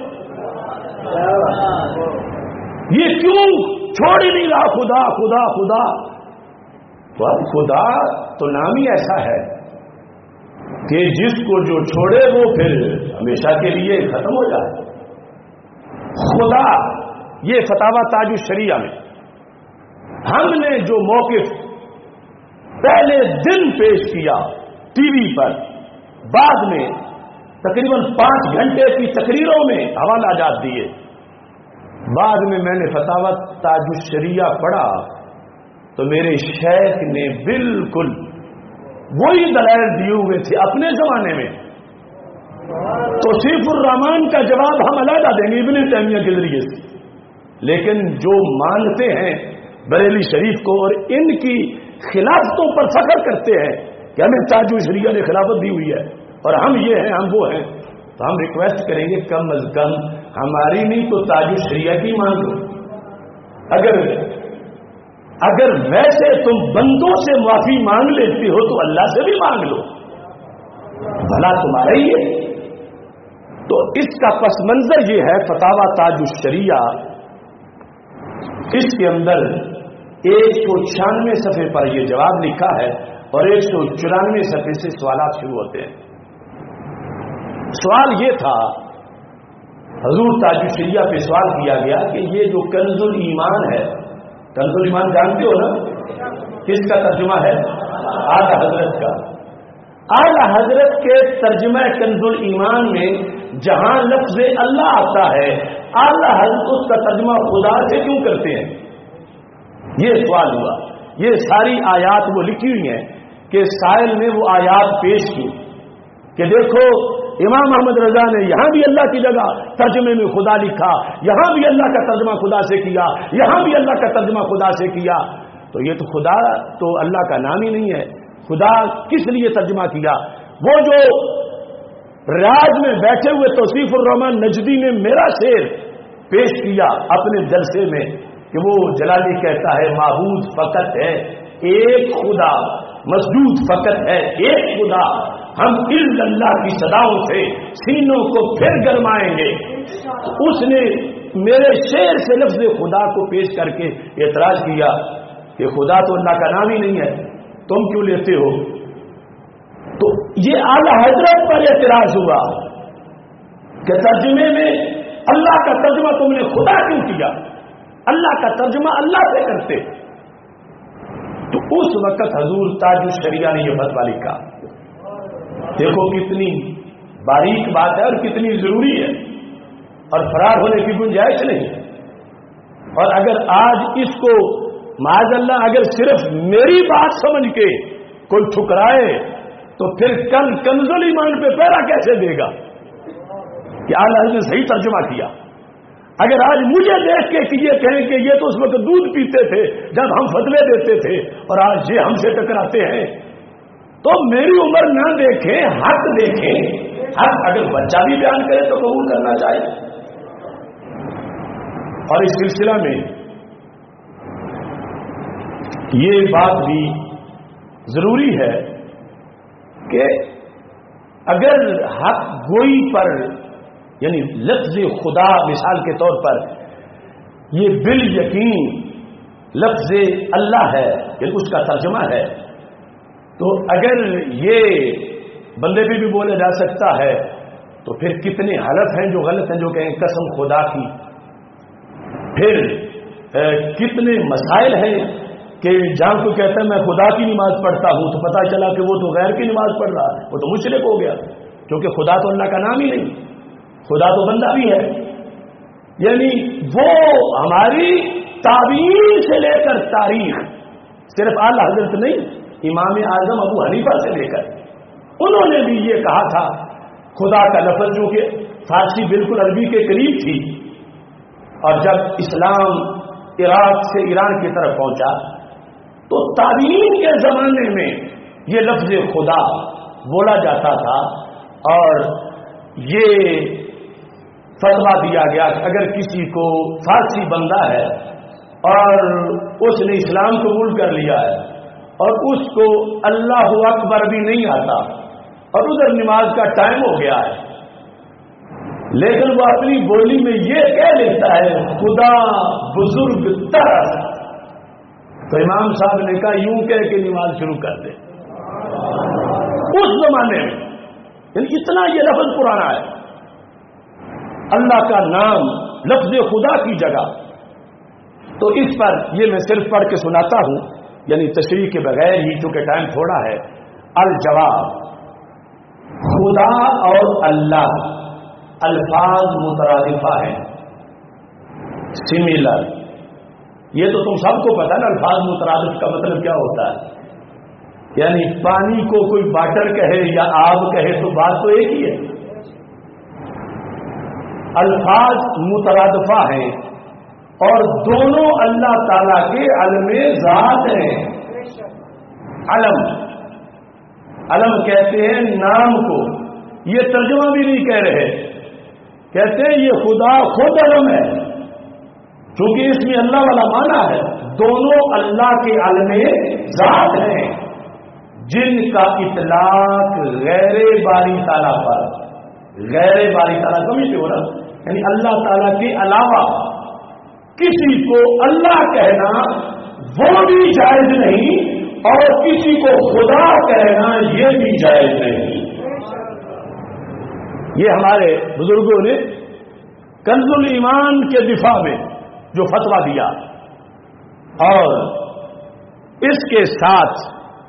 یہ کیوں چھوڑ ہی نہیں رہا خدا خدا خدا؟ تو اب خدا تو نام ہی ایسا ہے کہ جس کو جو چھوڑے وہ پھر ہمیشہ کے لیے ختم ہو جائے۔ خدا، یہ فتاوی تاج الشریعہ میں ہم نے جو موقف پہلے دن پیش کیا ٹی وی پر، بعد میں تقریباً 5 گھنٹے کی تقریروں میں حوالہ جات دیے، بعد میں نے فتاوی تاج الشریعہ پڑھا تو میرے شیخ نے بالکل وہی دلائل دیے ہوئے تھے اپنے زمانے میں۔ توصیف الرحمان کا جواب ہم علیحدہ دیں گے ابن تیمیہ کے ذریعے سے، لیکن جو مانتے ہیں بریلی شریف کو اور ان کی خلافتوں پر فخر کرتے ہیں کہ ہمیں تاج الشریعہ نے خلافت دی ہوئی ہے اور ہم یہ ہیں ہم وہ ہیں، تو ہم ریکویسٹ کریں گے کم از کم ہماری نہیں تو تاج الشریعہ کی مانگ لو۔ اگر ویسے تم بندوں سے معافی مانگ لیتے ہو تو اللہ سے بھی مانگ لو، بھلا تمہارا ہی ہے۔ تو اس کا پس منظر یہ ہے فتاوی تاج الشریعہ، اس کے اندر 196 صفحے پر یہ جواب لکھا ہے اور 194 صفحے سے سوالات شروع ہوتے ہیں۔ سوال یہ تھا، حضور تاج الشریعہ پہ سوال کیا گیا کہ یہ جو کنز الایمان ہے، کنز الایمان جانتے ہو نا، کس کا ترجمہ ہے؟ اعلیٰ حضرت کا۔ اعلیٰ حضرت کے ترجمہ کنز الایمان میں جہاں لفظ اللہ آتا ہے، اعلیٰ حضرت اس کا ترجمہ خدا سے کیوں کرتے ہیں؟ یہ سوال ہوا۔ یہ ساری آیات وہ لکھی ہوئی ہیں کہ سائل نے وہ آیات پیش کی کہ دیکھو امام احمد رضا نے یہاں بھی اللہ کی جگہ ترجمے میں خدا لکھا، یہاں بھی اللہ کا ترجمہ خدا سے کیا، یہاں بھی اللہ کا ترجمہ خدا سے کیا، تو یہ تو خدا تو اللہ کا نام ہی نہیں ہے، خدا کس لیے ترجمہ کیا؟ وہ جو ریاض میں بیٹھے ہوئے توصیف الرحمان نجدی نے میرا شعر پیش کیا اپنے جلسے میں کہ وہ جلالی کہتا ہے معبود فقط ہے ایک خدا، مسجود فقط ہے ایک خدا، ہم الا اللہ کی صداؤں سے سینوں کو پھر گرمائیں گے۔ اس نے میرے شعر سے لفظ خدا کو پیش کر کے اعتراض کیا کہ خدا تو اللہ کا نام ہی نہیں ہے، تم کیوں لیتے ہو؟ تو یہ اعلیٰ حضرت پر اعتراض ہوا کہ ترجمے میں اللہ کا ترجمہ تم نے خدا کیوں کیا؟ اللہ کا ترجمہ اللہ سے کرتے۔ تو اس وقت حضور تاج الشریعہ نے یہ فتویٰ لکھا۔ دیکھو کتنی باریک بات ہے اور کتنی ضروری ہے اور فرار ہونے کی گنجائش نہیں۔ اور اگر آج اس کو معاذ اللہ اگر صرف میری بات سمجھ کے کوئی ٹھکرائے تو پھر کل کنز الایمان پہ پہرا کیسے دے گا کہ اعلیٰ حضرت نے صحیح ترجمہ کیا؟ اگر آج مجھے دیکھ کے کہ یہ کہیں کہ یہ تو اس وقت دودھ پیتے تھے جب ہم فتوے دیتے تھے اور آج یہ ہم سے ٹکراتے ہیں، تو میری عمر نہ دیکھیں، حق دیکھیں۔ حق اگر بچہ بھی بیان کرے تو قبول کرنا چاہیے۔ اور اس سلسلہ میں یہ بات بھی ضروری ہے کہ اگر حق گوئی پر یعنی لفظ خدا مثال کے طور پر یہ بال یقین لفظ اللہ ہے یعنی اس کا ترجمہ ہے، تو اگر یہ بندے پہ بھی بولا جا سکتا ہے تو پھر کتنے حلف ہیں جو غلط ہیں، جو کہیں قسم خدا کی. پھر کتنے مسائل ہیں کہ جہاں کو کہتا ہے میں خدا کی نماز پڑھتا ہوں تو پتہ چلا کہ وہ تو غیر کی نماز پڑھ رہا ہے، وہ تو مشرک ہو گیا، کیونکہ خدا تو اللہ کا نام ہی نہیں، خدا تو بندہ بھی ہے. یعنی وہ ہماری تعبیر سے لے کر تاریخ، صرف اعلی حضرت نہیں، امام اعظم ابو حنیفہ سے لے کر انہوں نے بھی یہ کہا تھا خدا کا لفظ جو کہ فارسی بالکل عربی کے قریب تھی، اور جب اسلام عراق سے ایران کی طرف پہنچا تو تابعین کے زمانے میں یہ لفظ خدا بولا جاتا تھا، اور یہ فتویٰ دیا گیا کہ اگر کسی کو فارسی بندہ ہے اور اس نے اسلام قبول کر لیا ہے اور اس کو اللہ اکبر بھی نہیں آتا اور ادھر نماز کا ٹائم ہو گیا ہے، لیکن وہ اپنی بولی میں یہ کہہ لیتا ہے خدا بزرگ تر، تو امام صاحب نے کہا یوں کہہ کے نماز شروع کر دے. اس زمانے میں یعنی اتنا یہ لفظ پرانا ہے، اللہ کا نام لفظ خدا کی جگہ. تو اس پر یہ میں صرف پڑھ کے سناتا ہوں، یعنی تشریح کے بغیر ہی، چونکہ ٹائم تھوڑا ہے. الجواب، خدا اور اللہ الفاظ مترادفہ ہیں، سملر. یہ تو تم سب کو پتا نا الفاظ مترادف کا مطلب کیا ہوتا ہے، یعنی پانی کو کوئی واٹر کہے یا آب کہے تو بات تو ایک ہی ہے. الفاظ مترادفہ ہیں اور دونوں اللہ تعالی کے علم ذات ہیں. علم کہتے ہیں نام کو، یہ ترجمہ بھی نہیں کہہ رہے، کہتے ہیں یہ خدا خود علم ہے، چونکہ اس میں اللہ والا معنی ہے. دونوں اللہ کے علم ذات ہیں جن کا اطلاق غیر باری تعالیٰ پر، غیر باری تعالیٰ سمجھتے ہو نا، یعنی اللہ تعالیٰ کے علاوہ کسی کو اللہ کہنا وہ بھی جائز نہیں، اور کسی کو خدا کہنا یہ بھی جائز نہیں. یہ ہمارے بزرگوں نے کنز الایمان کے دفاع میں جو فتویٰ دیا، اور اس کے ساتھ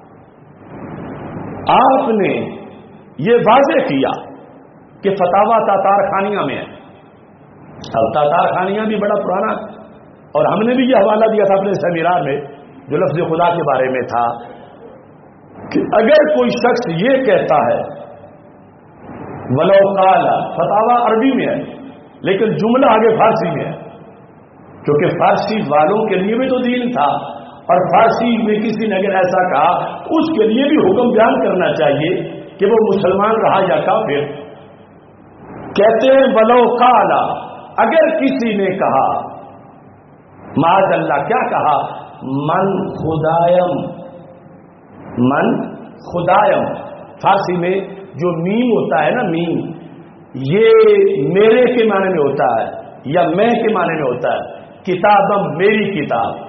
آپ نے یہ واضح کیا کہ فتاویٰ تاتار خانیہ میں ہے. اب تاتار خانیہ بھی بڑا پرانا، اور ہم نے بھی یہ حوالہ دیا تھا اپنے سیمینار میں جو لفظ خدا کے بارے میں تھا کہ اگر کوئی شخص یہ کہتا ہے ولو قال، فتاویٰ عربی میں ہے لیکن جملہ آگے فارسی میں ہے، کیونکہ فارسی والوں کے لیے بھی تو دین تھا، اور فارسی میں کسی نے اگر ایسا کہا اس کے لیے بھی حکم بیان کرنا چاہیے کہ وہ مسلمان رہا یا کافر. کہتے ہیں ولو قال، اگر کسی نے کہا، معاذ اللہ کیا کہا، من خدایم، من خدایم، فارسی میں جو میم ہوتا ہے نا، میم یہ میرے کے معنی میں ہوتا ہے یا میں کے معنی میں ہوتا ہے. کتابم میری کتاب،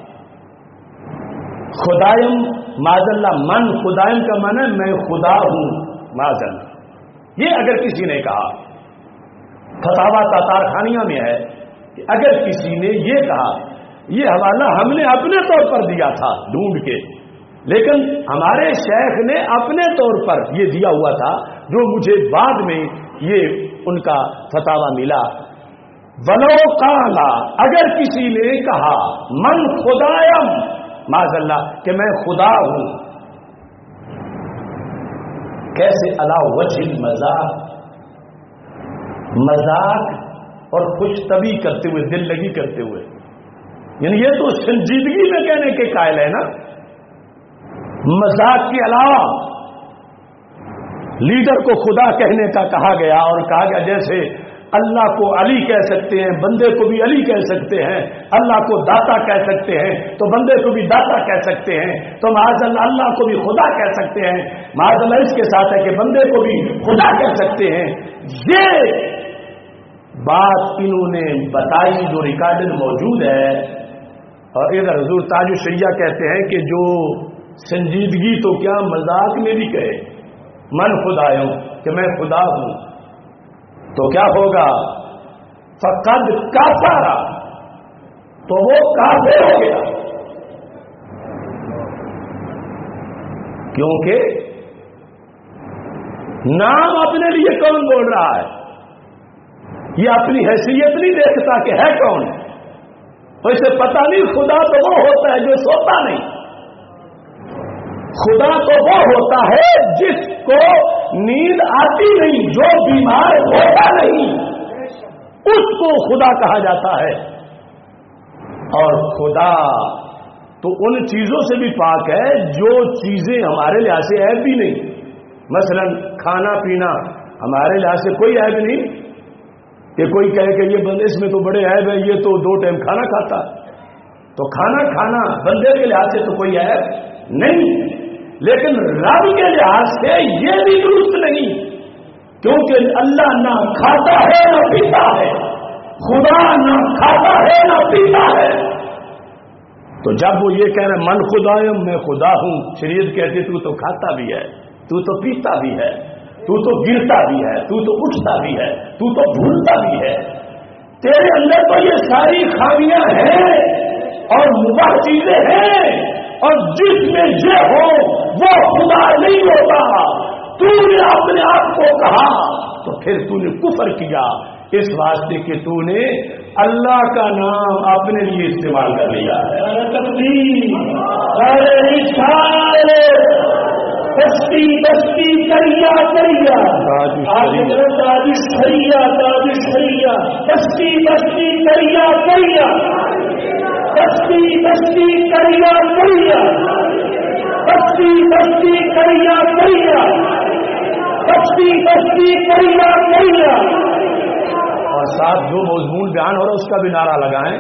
خدایم معاذ اللہ، من خدایم کا معنی ہے میں خدا ہوں معاذ اللہ. یہ اگر کسی نے کہا، فتاویٰ تاتار خانیہ میں ہے کہ اگر کسی نے یہ کہا، یہ حوالہ ہم نے اپنے طور پر دیا تھا ڈھونڈ کے، لیکن ہمارے شیخ نے اپنے طور پر یہ دیا ہوا تھا جو مجھے بعد میں یہ ان کا فتاویٰ ملا. ولو قال، اگر کسی نے کہا من خدایم معاذ اللہ کہ میں خدا ہوں، کیسے علی وجہ المذاق، مذاق اور خوش طبی کرتے ہوئے، دل لگی کرتے ہوئے، یعنی یہ تو سنجیدگی میں کہنے کے قائل ہے نا. مذاق کے علاوہ لیڈر کو خدا کہنے کا کہا گیا، اور کہا گیا جیسے اللہ کو علی کہہ سکتے ہیں، بندے کو بھی علی کہہ سکتے ہیں، اللہ کو داتا کہہ سکتے ہیں تو بندے کو بھی داتا کہہ سکتے ہیں، تو معاذ اللہ کو بھی خدا کہہ سکتے ہیں، معاذ اللہ اس کے ساتھ ہے کہ بندے کو بھی خدا کہہ سکتے ہیں۔ یہ بات انہوں نے بتائی جو ریکارڈڈ موجود ہے۔ اور ادھر حضور تاج الشریعہ کہتے ہیں کہ جو سنجیدگی تو کیا مذاق میں بھی کہے من خدا ہوں کہ میں خدا ہوں تو کیا ہوگا؟ فقد کافر، تو وہ کافر ہو گیا، کیونکہ نام اپنے لیے کون بول رہا ہے؟ یہ اپنی حیثیت نہیں دیکھتا کہ ہے کون، اسے پتہ نہیں خدا تو وہ ہوتا ہے جو سوتا نہیں، خدا تو وہ ہوتا ہے جس کو نیند آتی نہیں، جو بیمار ہوتا نہیں، اس کو خدا کہا جاتا ہے۔ اور خدا تو ان چیزوں سے بھی پاک ہے جو چیزیں ہمارے لحاظ سے عیب بھی نہیں، مثلا کھانا پینا ہمارے لحاظ سے کوئی عیب نہیں کہ کوئی کہے کہ یہ بندے اس میں تو بڑے عیب ہے، یہ تو 2 ٹائم کھانا کھاتا، تو کھانا کھانا بندے کے لحاظ سے تو کوئی عیب نہیں، لیکن رب کے لحاظ سے یہ بھی درست نہیں، کیونکہ اللہ نہ کھاتا ہے نہ پیتا ہے، خدا نہ کھاتا ہے نہ پیتا ہے۔ تو جب وہ یہ کہہ رہے من خدایم میں خدا ہوں، شریعت کہتی تو تو کھاتا بھی ہے، تو تو پیتا بھی ہے، تو تو گرتا بھی ہے، تو تو اٹھتا بھی ہے، تو تو بھولتا بھی ہے، تیرے اندر تو یہ ساری خامیاں ہیں اور مباح چیزیں ہیں، اور جس میں یہ ہو وہ خدا نہیں ہوتا۔ تو نے اپنے آپ کو کہا تو پھر تو نے کفر کیا، اس واسطے کہ تو نے اللہ کا نام اپنے لیے استعمال کر لیا ہے۔ بستی بستی کریا کریا تاج شریعہ تاج شریعہ بستی بستی کریا کریا بستی بستی کریا کریا بستی بستی کریا کریا بستی بستی کریا کریا۔ اور ساتھ جو مضمون بیان ہو رہا ہے اس کا بھی نعرہ لگائیں،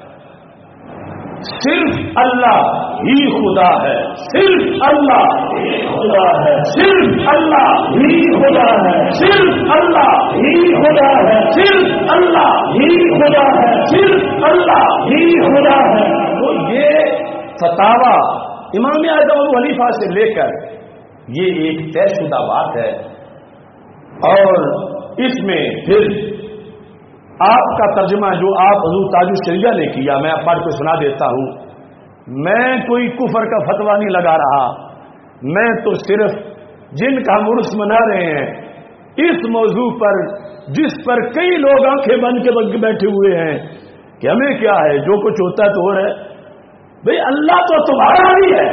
صرف اللہ ہی خدا ہے، صرف اللہ ہی خدا ہے، صرف اللہ ہی خدا ہے، صرف اللہ ہی خدا ہے، صرف اللہ ہی خدا ہے، صرف اللہ ہی خدا ہے۔ تو یہ فتاوی امام اعظم ابو حنیفہ سے لے کر یہ ایک طے شدہ بات ہے، اور اس میں پھر آپ کا ترجمہ جو آپ حضور تاج الشریعہ نے کیا میں آپ پڑھ کے سنا دیتا ہوں۔ میں کوئی کفر کا فتویٰ نہیں لگا رہا، میں تو صرف جن کا ہم عرس منا رہے ہیں اس موضوع پر جس پر کئی لوگ آنکھیں بند کے بیٹھے ہوئے ہیں کہ ہمیں کیا ہے، جو کچھ ہوتا ہے تو ہو رہا ہے، بھئی اللہ تو تمہارا ہی ہے،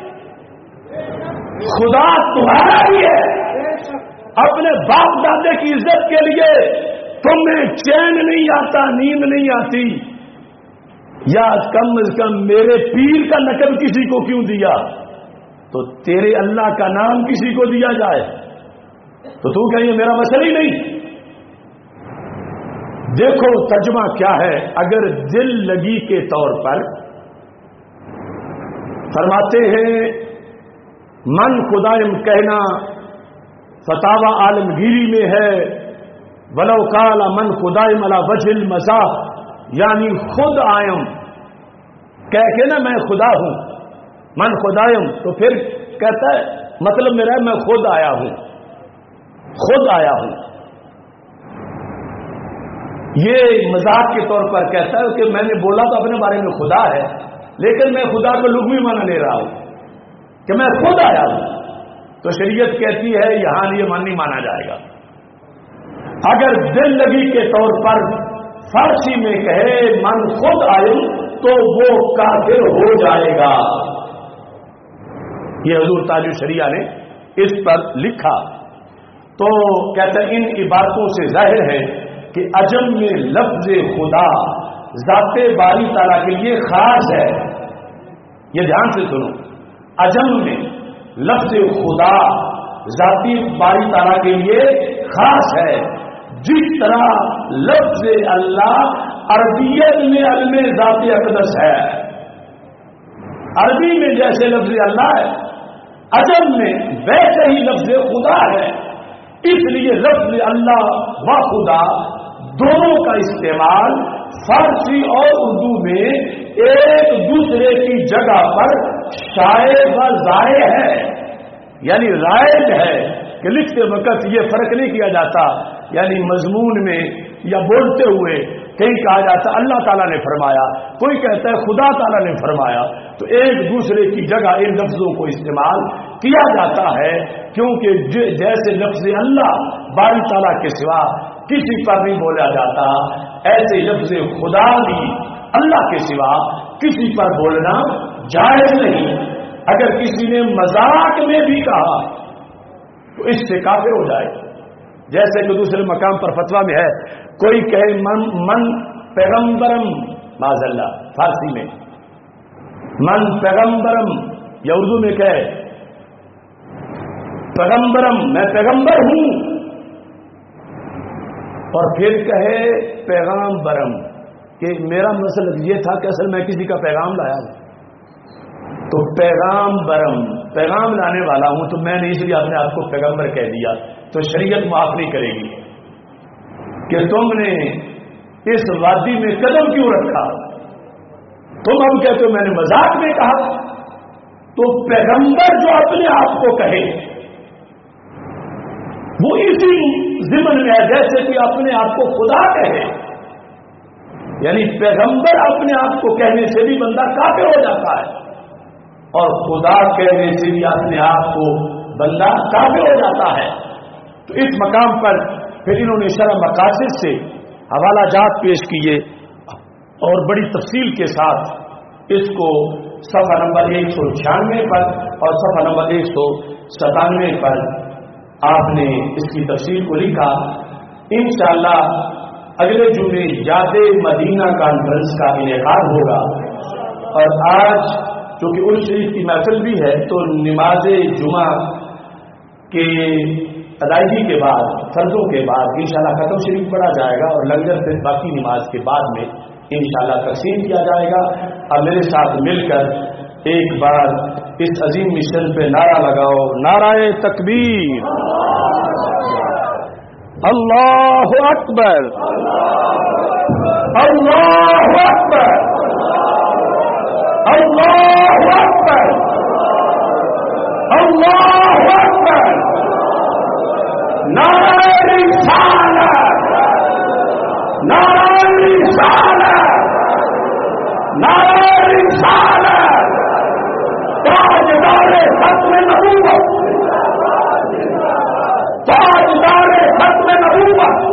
خدا تمہارا ہی ہے، اپنے باپ دادے کی عزت کے لیے تمہیں چین نہیں آتا، نیند نہیں آتی، یا کم از کم میرے پیر کا نقب کسی کو کیوں دیا، تو تیرے اللہ کا نام کسی کو دیا جائے تو تو کہیں یہ میرا مسئلہ ہی نہیں۔ دیکھو ترجمہ کیا ہے، اگر دل لگی کے طور پر فرماتے ہیں من خدائم کہنا فتاوی عالمگیری میں ہے، ولو قال من خدائم علی وجہ المزاح، یعنی خود آئم کہہ کے نا میں خدا ہوں، من خدائم، تو پھر کہتا ہے مطلب میرا ہے میں خود آیا ہوں، خود آیا ہوں، یہ مذاق کے طور پر کہتا ہے کہ میں نے بولا تو اپنے بارے میں خدا ہے، لیکن میں خدا کو لغوی معنی لے رہا ہوں کہ میں خود آیا ہوں، تو شریعت کہتی ہے یہاں یہ معنی نہیں مانا جائے گا۔ اگر دل لگی کے طور پر فارسی میں کہے من خود آئے تو وہ کافر ہو جائے گا، یہ حضور تاج الشریعہ نے اس پر لکھا۔ تو کہتے ہیں ان عبارتوں سے ظاہر ہے کہ عجم میں لفظ خدا ذات باری تعالیٰ کے لیے خاص ہے، یہ دھیان سے سنو، عجم میں لفظ خدا ذاتی باری تعالیٰ کے لیے خاص ہے، جس طرح لفظ اللہ عربیت میں علم ذات اقدس ہے، عربی میں جیسے لفظ اللہ ہے، عجم میں ویسے ہی لفظ خدا ہے. اس لیے لفظ اللہ و خدا دونوں کا استعمال فارسی اور اردو میں ایک دوسرے کی جگہ پر شائع و ضائع ہے، یعنی رائج ہے کہ لکھتے وقت یہ فرق نہیں کیا جاتا، یعنی مضمون میں یا بولتے ہوئے کہیں کہا جاتا اللہ تعالیٰ نے فرمایا، کوئی کہتا ہے خدا تعالیٰ نے فرمایا، تو ایک دوسرے کی جگہ ان لفظوں کو استعمال کیا جاتا ہے، کیونکہ جیسے لفظ اللہ باری تعالیٰ کے سوا کسی پر نہیں بولا جاتا، ایسے لفظ خدا بھی اللہ کے سوا کسی پر بولنا جائز نہیں. اگر کسی نے مذاق میں بھی کہا تو اس سے کافر ہو جائے. جیسے کہ دوسرے مقام پر فتویٰ میں ہے، کوئی کہے من پیغمبرم، معاذ اللہ فارسی میں من پیغمبرم، یا اردو میں کہے پیغمبرم، میں پیغمبر ہوں، اور پھر کہے پیغام برم کہ میرا مطلب یہ تھا کہ اصل میں کسی کا پیغام لایا ہوں، تو پیغام برم پیغام لانے والا ہوں، تو میں نے اس لیے اپنے آپ کو پیغمبر کہہ دیا، تو شریعت معاف نہیں کرے گی کہ تم نے اس وادی میں قدم کیوں رکھا. تم اب کہتے ہو میں نے مذاق میں کہا. تو پیغمبر جو اپنے آپ کو کہے وہ اسی ضمن میں ہے جیسے کہ اپنے آپ کو خدا کہے، یعنی پیغمبر اپنے آپ کو کہنے سے بھی بندہ کافر ہو جاتا ہے، اور خدا کہنے سے بھی اپنے آپ کو بندہ کافر ہو جاتا ہے. تو اس مقام پر پھر انہوں نے شرح مقاصد سے حوالہ جات پیش کیے اور بڑی تفصیل کے ساتھ اس کو صفحہ نمبر 196 پر اور صفحہ نمبر 197 پر آپ نے اس کی تفصیل کو لکھا. انشاءاللہ اگلے جمعے یاد مدینہ کانفرنس کا انعقاد ہوگا، اور آج چونکہ عرس شریف کی محفل بھی ہے تو نماز جمعہ کے ادائیگی کے بعد فرضوں کے بعد انشاءاللہ ختم شریف پڑھا جائے گا، اور لنگر پھر باقی نماز کے بعد میں انشاءاللہ تقسیم کیا جائے گا. اب میرے ساتھ مل کر ایک بار اس عظیم مشن پہ نعرہ لگاؤ، نعرہ تکبیر، اللہ اکبر، اللہ اکبر، اللہ اکبر، اللہ اکبر، نعرہ رسالت